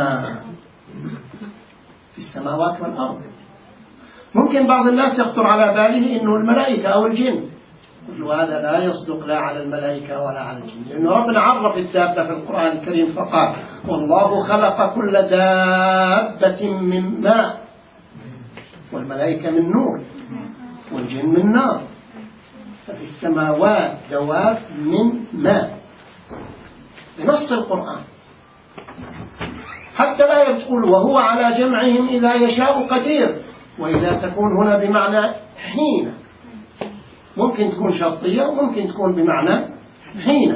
في السماوات والأرض. ممكن بعض الناس يخطر على باله إنه الملائكة أو الجن، وهذا لا يصدق لا على الملائكة ولا على الجن، لأنه ربنا عرف الدابة في القرآن الكريم فقال: والله خلق كل دابة من ماء، والملائكة من نور، والجن من نار. ففي السماوات دواب من ماء بنص القرآن، حتى لا يقول وهو على جمعهم إذا يشاء قدير، وإذا تكون هنا بمعنى حين، ممكن تكون شرطية وممكن تكون بمعنى حين،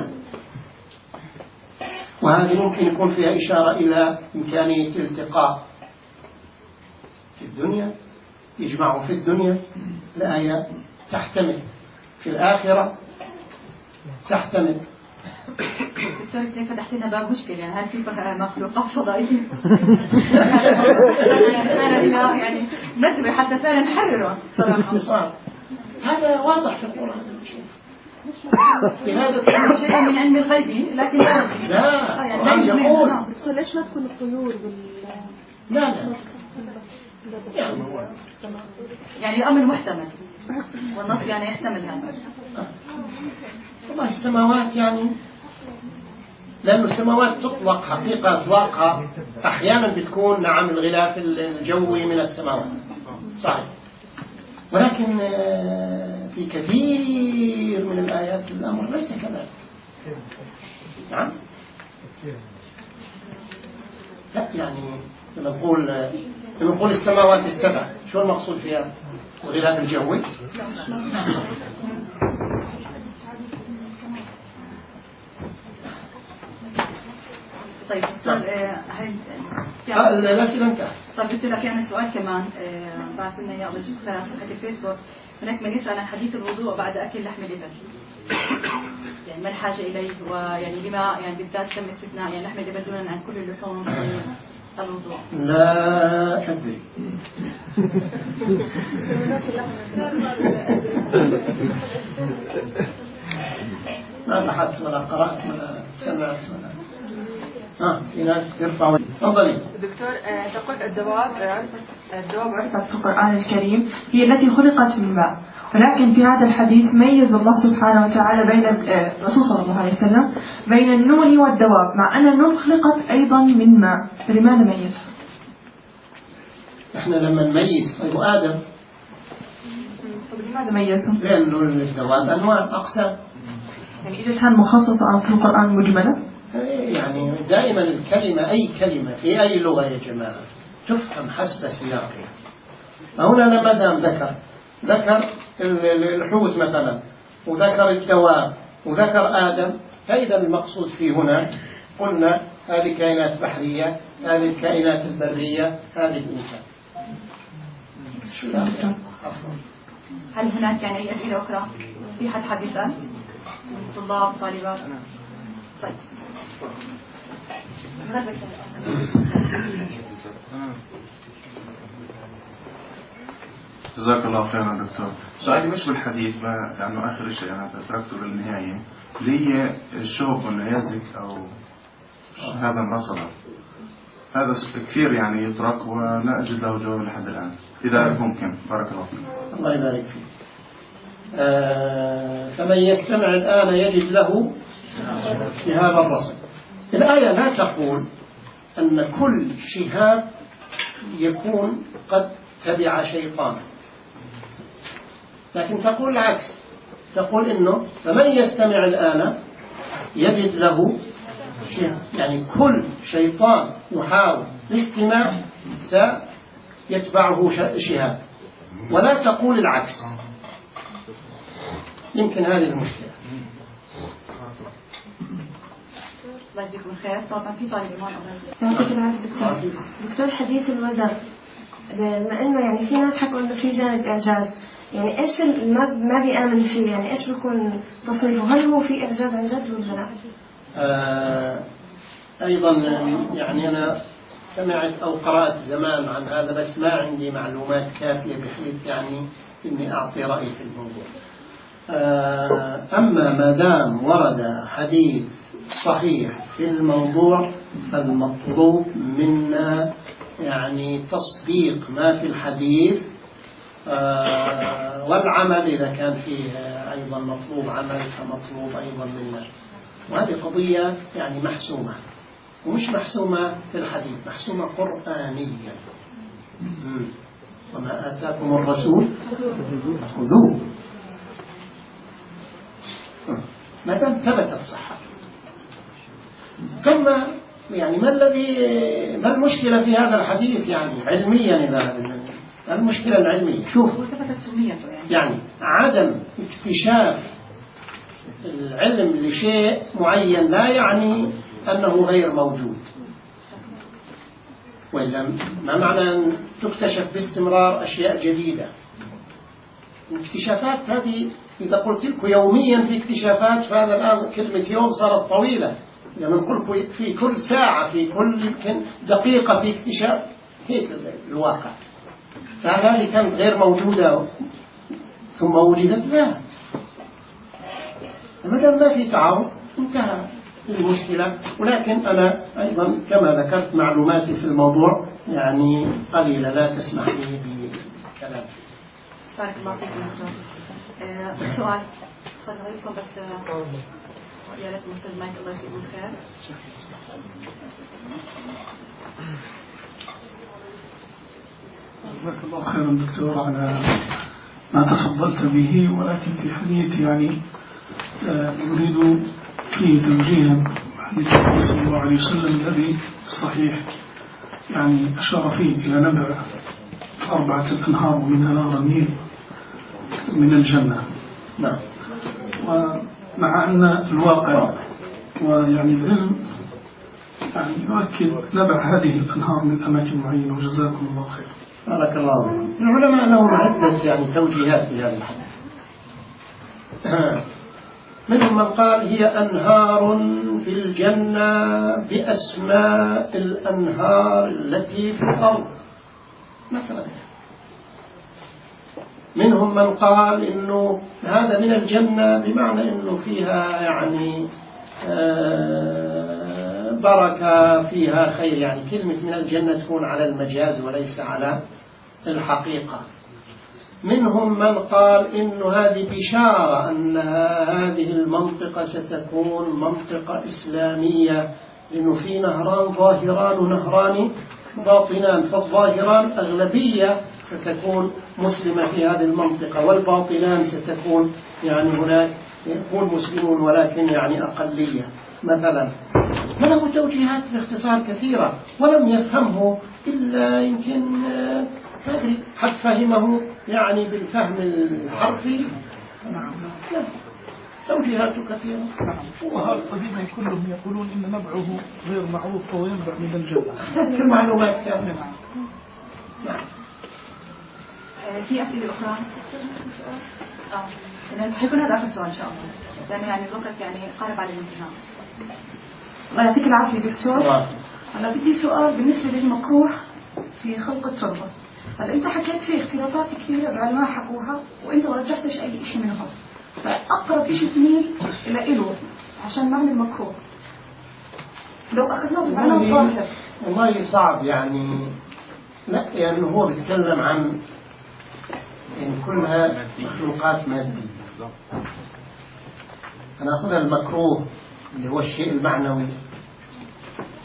وهذه ممكن يكون فيها إشارة إلى إمكانية الالتقاء في الدنيا، يجمعوا في الدنيا. الآية تحتمل في الآخرة، تحتمل. دكتور كيف فتحت لنا باب مشكلة، هل في مخلوقات فضائية؟ يعني ندري حتى فعلا نحرره صراحة. هذا واضح في القرآن. هذا شيء من علم الغيب، لكن لا القرآن يقول ليش ما تكون الطيور لا يعني الأمر محتمل، والنص يعني يحتمل هذا. والله السماوات يعني، لأن السماوات تطلق حقيقة إطلاقها أحيانا بتكون نعم الغلاف الجوي من السماوات صحيح، ولكن في كثير من الآيات الأمر ليس كذلك. نعم لا، يعني لما نقول السماوات السبع، شو المقصود فيها؟ الغلاف الجوي. طيب الأسئلة انتهت. طيب قلت لك يعني سؤال كمان بعث لنا اياه على صفحة الفيسبوك. هناك من يسأل عن حديث الوضوء بعد أكل لحم الإبل، يعني ما الحاجة إليه، ويعني بما يعني بالذات تم استثناء يعني لحم الإبل دونا عن كل اللحوم في الوضوء. لا أدري. ما بحثت ولا قرأت ولا سمعت ولا في ناس يرفعوا. تفضلي دكتور. تقول الدواب عرفت في القرآن الكريم هي التي خلقت من ماء، ولكن في هذا الحديث ميز الله سبحانه وتعالى بين الرسول صلى الله عليه وسلم بين النون والدواب، مع أن النون خلقت أيضا من ماء، فلماذا ميز؟ احنا لما نميز طيب آدم، لماذا ميزهم؟ لأنه الدواب أنواع أقسام، يعني إذا كان مخصصا في القرآن مجملا، يعني دائما الكلمة أي كلمة في أي لغة يا جماعة تفهم حسب سياقها. هنا لما دام ذكر الحوت مثلا، وذكر الدواب، وذكر آدم، فإذا المقصود في هنا قلنا هذه كائنات بحرية، هذه الكائنات البرية، هذه الإنسان. هل هناك يعني أي أسئلة أخرى؟ في حد يسأل؟ طلاب طالبات؟ طيب جزاك الله خيرا دكتور. سؤالي مش بالحديث لأنه آخر شيء أنا تركته للنهاية، اللي هي الشوب والنيازك أو هذا النصب، هذا كثير يعني يترك ولا أجد له جواب لحد الآن، إذا ممكن. بارك الله فيك. الله يبارك فيك. فمن يستمع الآن يجد له شهاب الرصد. الآية لا تقول أن كل شهاب يكون قد تبع شيطان، لكن تقول العكس، تقول إنه فمن يستمع الآن يجد له شهاب، يعني كل شيطان يحاول الاستماع سيتبعه شهاب، ولا تقول العكس. يمكن هذه المشكلة. الله يجزيكم الخير. طبعا في طالب إيمان يعطيك العافية دكتور حديث الوزر، بما إنه يعني في ناس حكوا إنه في جانب إعجاز، يعني إيش ما بيآمن فيه، يعني إيش بيكون تصنيفه؟ هل هو في إعجاز عن جد ولا لا؟ أيضا يعني أنا سمعت أو قرأت زمان عن هذا، بس ما عندي معلومات كافية بحيث يعني إني أعطي رأي في الموضوع. أما ما دام ورد حديث صحيح في الموضوع فالمطلوب منا يعني تصديق ما في الحديث، والعمل إذا كان فيه أيضا مطلوب عمل فمطلوب أيضا منا. وهذه قضية يعني محسومة، ومش محسومة في الحديث، محسومة قرآنيا. وما آتاكم الرسول خذوه، ما دام ثبتت صحة. ثم يعني ما المشكلة في هذا الحديث يعني علميا؟ إذا المشكلة العلمية، شوف يعني عدم اكتشاف العلم لشيء معين لا يعني أنه غير موجود، وإلا ما معنى أن تكتشف باستمرار أشياء جديدة. الاكتشافات هذه إذا قلت لكم يوميا في اكتشافات، فهذا الآن كلمة يوم صارت طويلة، لما نقول في كل ساعة في كل يمكن دقيقة في اكتشاف، هيك الواقع. فهذه كانت غير موجودة ثم وجدت، لا، مادام ما في تعارض انتهى المشكلة. ولكن أنا أيضا كما ذكرت معلوماتي في الموضوع يعني قليلة، لا تسمح لي بكلام. بارك الله فيكم. سؤال تفضل لكم بس يا ريت مثل ما الله يجزيكم الخير. جزاك الله خيرا دكتور على ما تفضلت به، ولكن في حديث يعني أريد فيه توجيها حديث النبي صلى الله عليه وسلم الذي الصحيح يعني أشار فيه إلى نبع 4 أنهار ومنها نهر النيل من الجنة. نعم. ومع أن الواقع ويعني العلم يعني يؤكد نبع هذه الأنهار من أماكن معينة. وجزاكم الله خير. بارك الله فيك. العلماء لهم عدة يعني توجيهات في هذا الحديث. منهم من قال هي أنهار في الجنة بأسماء الأنهار التي في الأرض مثلا. منهم من قال إنه هذا من الجنة بمعنى إنه فيها يعني بركة، فيها خير، يعني كلمة من الجنة تكون على المجاز وليس على الحقيقة. منهم من قال إنه هذه بشارة أن هذه المنطقة ستكون منطقة إسلامية، لأنه في نهران ظاهران ونهران باطنان، فالظاهران أغلبية ستكون مسلمة في هذه المنطقة، والباطنان ستكون يعني هناك يكون مسلمون ولكن يعني أقلية مثلا. وله توجيهات باختصار كثيرة، ولم يفهمه إلا يمكن حد فهمه يعني بالفهم الحرفي. توجيهاته كثيرة. وهذا القديم كلهم يقولون إن نبعه غير معروف وينبع من الجنة. كل معلومات كاملة. نعم. في أسئلة أخرى؟ حيكون هذا آخر سؤال إن شاء الله، لأن يعني الوقت يعني قارب على الانتهاء. الله يعطيك العافية دكتور. هلا بدي سؤال بالنسبة للمكروه في خلق التربة. هلا أنت حكيت في اختلاطات كثيرة العلماء حكوها وأنت ما رجحتش أي شيء منهم، فأقرب شيء تميل إله عشان معنى المكروه لو أخذناه بمعنى الظاهر. والله صعب يعني، لا يعني هو بيتكلم عن يعني كلها مخلوقات مادية. هناخذ المكروه اللي هو الشيء المعنوي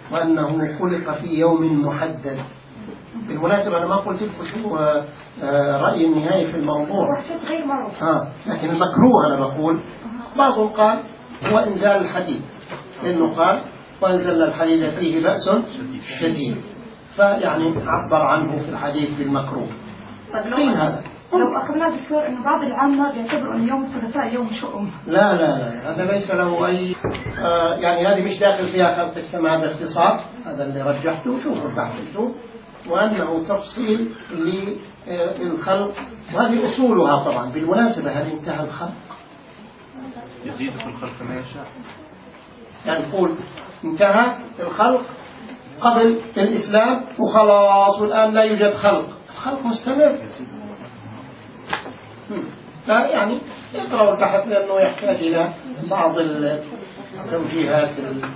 وأنه خلق في يوم محدد. بالمناسبة أنا ما قلت لكم شو رأيي النهائي في الموضوع، غير معروف. لكن المكروه أنا بقول بعضهم قال هو إنزال الحديد، لأنه قال وأنزلنا الحديد فيه بأس شديد، فيعني عبر عنه في الحديث بالمكروه. طيب هذا لو أخذنا دكتور أنه بعض العامة بيعتبروا أن يوم الثلاثاء يوم شؤم. لا لا لا، هذا ليس له أي يعني هذه مش داخل فيها خلق السماء باختصار، هذا اللي رجحته. شوفوا تحته وأنه تفصيل للخلق، وهذه أصولها طبعا. بالمناسبة هل انتهى الخلق؟ يزيد في الخلق ما يشاء. يعني نقول انتهى الخلق قبل الإسلام وخلاص والآن لا يوجد خلق، الخلق مستمر. لا يعني اقرأوا البحث لأنه يحتاج إلى بعض التوجيهات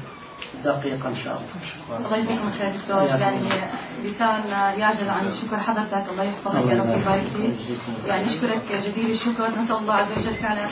الدقيقة إن شاء الله. الله يجزاكم خير دكتور، يعني لسان يعجل عن شكر حضرتك، الله يحفظك يا رب ويبارك فيك. يعني نشكرك جزيل الشكر، نسأل الله عز وجل فعلا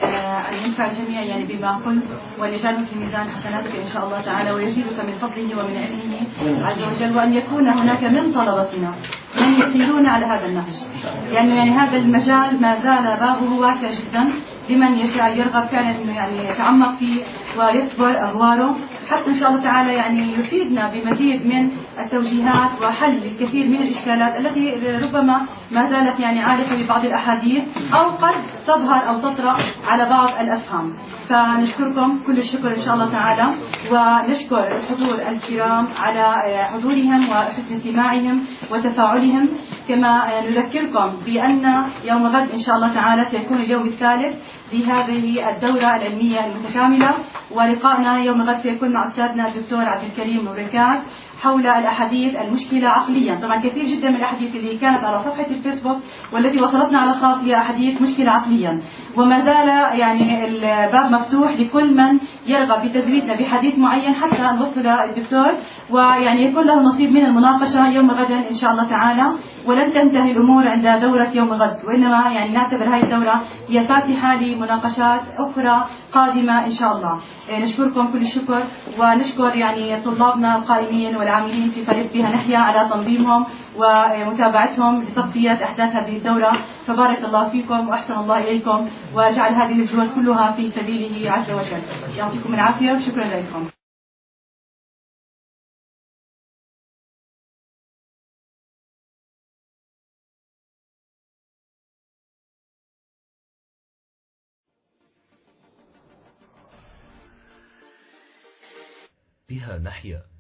أن ينفع الجميع يعني بما قلت، وليجعله في ميزان حسناتك إن شاء الله تعالى، ويزيدك من فضله ومن علمه عز وجل، وأن يكون هناك من طلبتنا من يسيرون على هذا النهج، لأنه يعني هذا المجال ما زال بابه واسع جدا لمن يشاء يرغب فعلا انه يعني يتعمق فيه ويصبر اغواره، حتى ان شاء الله تعالى يعني يفيدنا بمزيد من التوجيهات وحل الكثير من الاشكالات التي ربما ما زالت يعني عالقه ببعض الاحاديث او قد تظهر او تطرا على بعض الافهام. فنشكركم كل الشكر ان شاء الله تعالى، ونشكر الحضور الكرام على حضورهم وحسن استماعهم وتفاعلهم. كما نذكركم بان يوم غد ان شاء الله تعالى سيكون اليوم الثالث لهذه الدورة العلمية المتكاملة، ولقائنا يوم غد سيكون مع أستاذنا الدكتور عبد الكريم ركاز حول الأحاديث المشكلة عقليا. طبعا كثير جدا من الأحاديث اللي كانت على صفحة الفيسبوك والتي وصلتنا على الخاص هي أحاديث مشكلة عقليا، وما زال يعني الباب مفتوح لكل من يرغب بتزويدنا بحديث معين حتى نوصل الدكتور ويعني يكون له نصيب من المناقشة يوم غدا إن شاء الله تعالى. ولن تنتهي الأمور عند دورة يوم غد، وإنما يعني نعتبر هذه الدورة هي فاتحة لمناقشات أخرى قادمة إن شاء الله. نشكركم كل الشكر، ونشكر يعني طلابنا القائمين والعاملين في فريق بها نحيا على تنظيمهم ومتابعتهم لتغطية أحداث هذه الدورة. فبارك الله فيكم وأحسن الله إليكم، وجعل هذه الجهود كلها في سبيله عز وجل. يعطيكم العافية وشكرا لكم. بها نحيا.